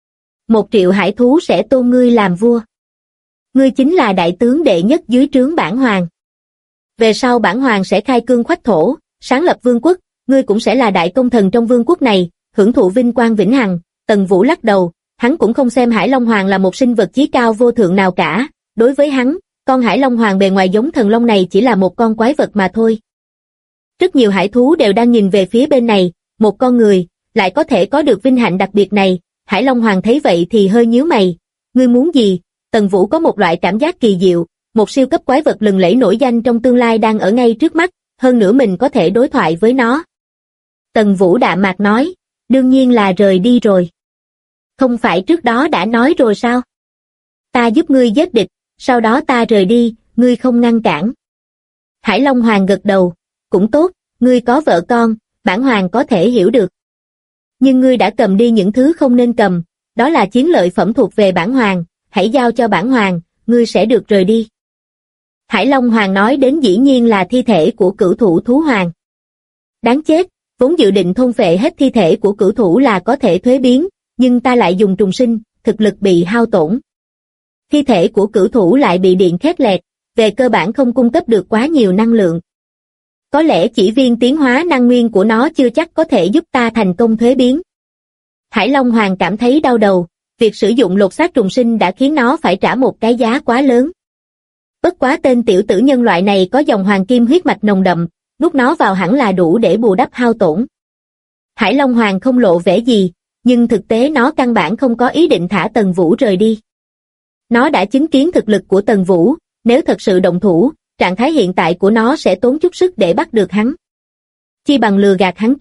1 triệu hải thú sẽ tôn ngươi làm vua. Ngươi chính là đại tướng đệ nhất dưới trướng bản hoàng. Về sau bản hoàng sẽ khai cương khoách thổ, sáng lập vương quốc, ngươi cũng sẽ là đại công thần trong vương quốc này, hưởng thụ vinh quang vĩnh hằng. Tần Vũ lắc đầu, hắn cũng không xem Hải Long Hoàng là một sinh vật chí cao vô thượng nào cả, đối với hắn, con Hải Long Hoàng bề ngoài giống thần long này chỉ là một con quái vật mà thôi. Rất nhiều hải thú đều đang nhìn về phía bên này, một con người, lại có thể có được vinh hạnh đặc biệt này. Hải Long Hoàng thấy vậy thì hơi nhíu mày, ngươi muốn gì? Tần Vũ có một loại cảm giác kỳ diệu, một siêu cấp quái vật lừng lẫy nổi danh trong tương lai đang ở ngay trước mắt, hơn nữa mình có thể đối thoại với nó. Tần Vũ đạm mạc nói, đương nhiên là rời đi rồi. Không phải trước đó đã nói rồi sao? Ta giúp ngươi giết địch, sau đó ta rời đi, ngươi không ngăn cản. Hải Long Hoàng gật đầu, cũng tốt, ngươi có vợ con, bản hoàng có thể hiểu được. Nhưng ngươi đã cầm đi những thứ không nên cầm, đó là chiến lợi phẩm thuộc về bản hoàng, hãy giao cho bản hoàng, ngươi sẽ được rời đi. Hải Long Hoàng nói đến dĩ nhiên là thi thể của cửu thủ thú hoàng. Đáng chết, vốn dự định thôn phệ hết thi thể của cửu thủ là có thể thuế biến, nhưng ta lại dùng trùng sinh, thực lực bị hao tổn. Thi thể của cửu thủ lại bị điện khét lẹt, về cơ bản không cung cấp được quá nhiều năng lượng. Có lẽ chỉ viên tiến hóa năng nguyên của nó chưa chắc có thể giúp ta thành công thuế biến. Hải Long Hoàng cảm thấy đau đầu, việc sử dụng lột xác trùng sinh đã khiến nó phải trả một cái giá quá lớn. Bất quá tên tiểu tử nhân loại này có dòng hoàng kim huyết mạch nồng đậm, nuốt nó vào hẳn là đủ để bù đắp hao tổn. Hải Long Hoàng không lộ vẻ gì, nhưng thực tế nó căn bản không có ý định thả Tần Vũ rời đi. Nó đã chứng kiến thực lực của Tần Vũ, nếu thật sự động thủ, trạng thái hiện tại của nó sẽ tốn chút sức để bắt được hắn. Chi bằng lừa gạt hắn trước,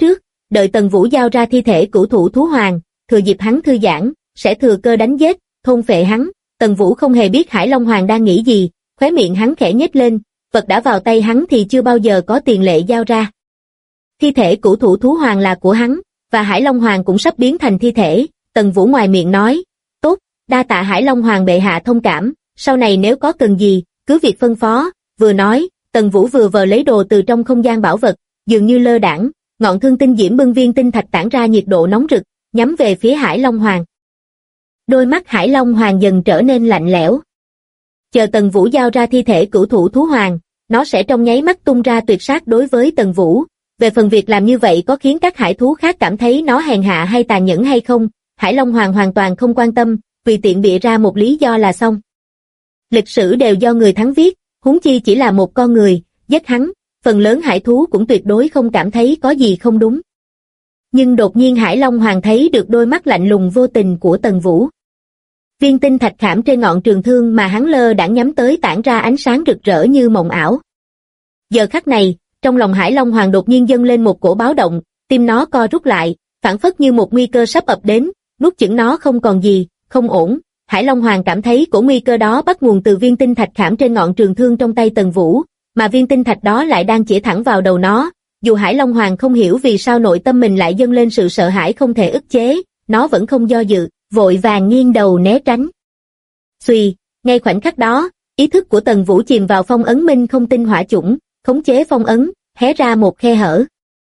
đợi Tần Vũ giao ra thi thể cửu thủ thú hoàng, thừa dịp hắn thư giãn, sẽ thừa cơ đánh giết, thôn phệ hắn. Tần Vũ không hề biết Hải Long Hoàng đang nghĩ gì, khóe miệng hắn khẽ nhếch lên, vật đã vào tay hắn thì chưa bao giờ có tiền lệ giao ra. Thi thể cửu thủ thú hoàng là của hắn, và Hải Long Hoàng cũng sắp biến thành thi thể. Tần Vũ ngoài miệng nói, tốt, đa tạ Hải Long Hoàng bệ hạ thông cảm, sau này nếu có cần gì, cứ việc phân phó. Vừa nói, Tần Vũ vừa vờ lấy đồ từ trong không gian bảo vật, dường như lơ đãng, ngọn thương tinh diễm bưng viên tinh thạch tản ra nhiệt độ nóng rực, nhắm về phía Hải Long Hoàng. Đôi mắt Hải Long Hoàng dần trở nên lạnh lẽo. Chờ Tần Vũ giao ra thi thể cửu thủ thú hoàng, nó sẽ trong nháy mắt tung ra tuyệt sát đối với Tần Vũ. Về phần việc làm như vậy có khiến các hải thú khác cảm thấy nó hèn hạ hay tàn nhẫn hay không, Hải Long Hoàng hoàn toàn không quan tâm, vì tiện bịa ra một lý do là xong. Lịch sử đều do người thắng viết, huống chi chỉ là một con người, giết hắn, phần lớn hải thú cũng tuyệt đối không cảm thấy có gì không đúng. Nhưng đột nhiên Hải Long Hoàng thấy được đôi mắt lạnh lùng vô tình của Tần Vũ. Viên tinh thạch khảm trên ngọn trường thương mà hắn lơ đãng nhắm tới tản ra ánh sáng rực rỡ như mộng ảo. Giờ khắc này, trong lòng Hải Long Hoàng đột nhiên dâng lên một cổ báo động, tim nó co rút lại, phảng phất như một nguy cơ sắp ập đến, nuốt chửng nó không còn gì, không ổn. Hải Long Hoàng cảm thấy cổ nguy cơ đó bắt nguồn từ viên tinh thạch khảm trên ngọn trường thương trong tay Tần Vũ, mà viên tinh thạch đó lại đang chĩa thẳng vào đầu nó. Dù Hải Long Hoàng không hiểu vì sao nội tâm mình lại dâng lên sự sợ hãi không thể ức chế, nó vẫn không do dự, vội vàng nghiêng đầu né tránh. Xuy, ngay khoảnh khắc đó, ý thức của Tần Vũ chìm vào phong ấn minh không tinh hỏa chủng, khống chế phong ấn, hé ra một khe hở.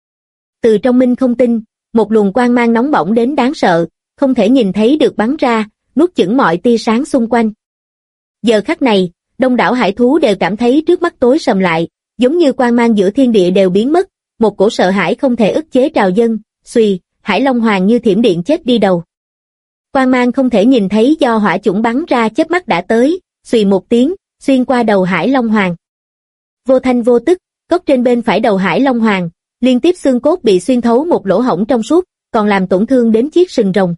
Từ trong minh không tinh, một luồng quang mang nóng bỏng đến đáng sợ, không thể nhìn thấy được bắn ra, nuốt chửng mọi tia sáng xung quanh. Giờ khắc này, đông đảo hải thú đều cảm thấy trước mắt tối sầm lại, giống như quang mang giữa thiên địa đều biến mất, một cổ sợ hãi không thể ức chế trào dâng. Xuy, Hải Long Hoàng như thiểm điện chết đi đầu. Quang mang không thể nhìn thấy do hỏa chủng bắn ra chớp mắt đã tới, xuy một tiếng, xuyên qua đầu Hải Long Hoàng. Vô thanh vô tức, góc trên bên phải đầu Hải Long Hoàng, liên tiếp xương cốt bị xuyên thấu một lỗ hổng trong suốt, còn làm tổn thương đến chiếc sừng rồng.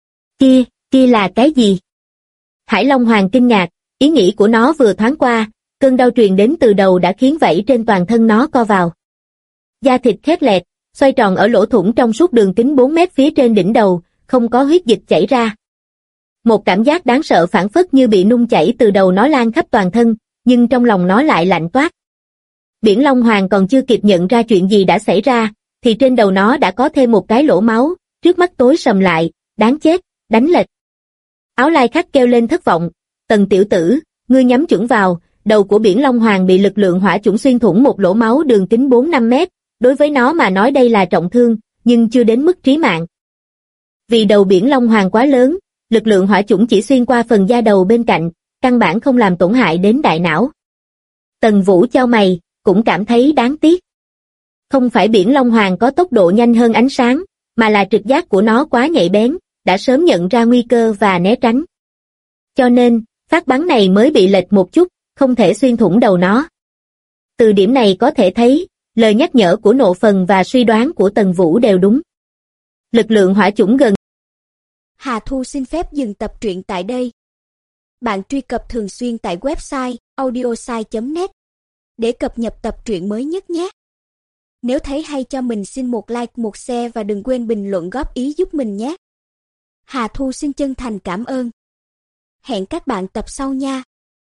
Kia là cái gì? Hải Long Hoàng kinh ngạc, ý nghĩ của nó vừa thoáng qua, cơn đau truyền đến từ đầu đã khiến vảy trên toàn thân nó co vào. Da thịt khét lẹt, xoay tròn ở lỗ thủng trong suốt đường kính 4 mét phía trên đỉnh đầu, không có huyết dịch chảy ra. Một cảm giác đáng sợ phảng phất như bị nung chảy từ đầu nó lan khắp toàn thân, nhưng trong lòng nó lại lạnh toát. Biển Long Hoàng còn chưa kịp nhận ra chuyện gì đã xảy ra, thì trên đầu nó đã có thêm một cái lỗ máu, trước mắt tối sầm lại, đáng chết, đánh lệch. Áo lai khách kêu lên thất vọng, Tần tiểu tử, ngươi nhắm chuẩn vào, đầu của Biển Long Hoàng bị lực lượng hỏa chủng xuyên thủng một lỗ máu đường kính 4-5 mét, đối với nó mà nói đây là trọng thương, nhưng chưa đến mức trí mạng. Vì đầu Biển Long Hoàng quá lớn, lực lượng hỏa chủng chỉ xuyên qua phần da đầu bên cạnh, căn bản không làm tổn hại đến đại não. Tần Vũ chau mày, cũng cảm thấy đáng tiếc. Không phải Biển Long Hoàng có tốc độ nhanh hơn ánh sáng, mà là trực giác của nó quá nhạy bén, đã sớm nhận ra nguy cơ và né tránh. Cho nên, phát bắn này mới bị lệch một chút, không thể xuyên thủng đầu nó. Từ điểm này có thể thấy, lời nhắc nhở của Nộ Phần và suy đoán của Tần Vũ đều đúng. Lực lượng hỏa chủng gần. Hà Thu xin phép dừng tập truyện tại đây. Bạn truy cập thường xuyên tại website audiosai.net để cập nhật tập truyện mới nhất nhé. Nếu thấy hay cho mình xin một like, một share và đừng quên bình luận góp ý giúp mình nhé. Hà Thu xin chân thành cảm ơn. Hẹn các bạn tập sau nha.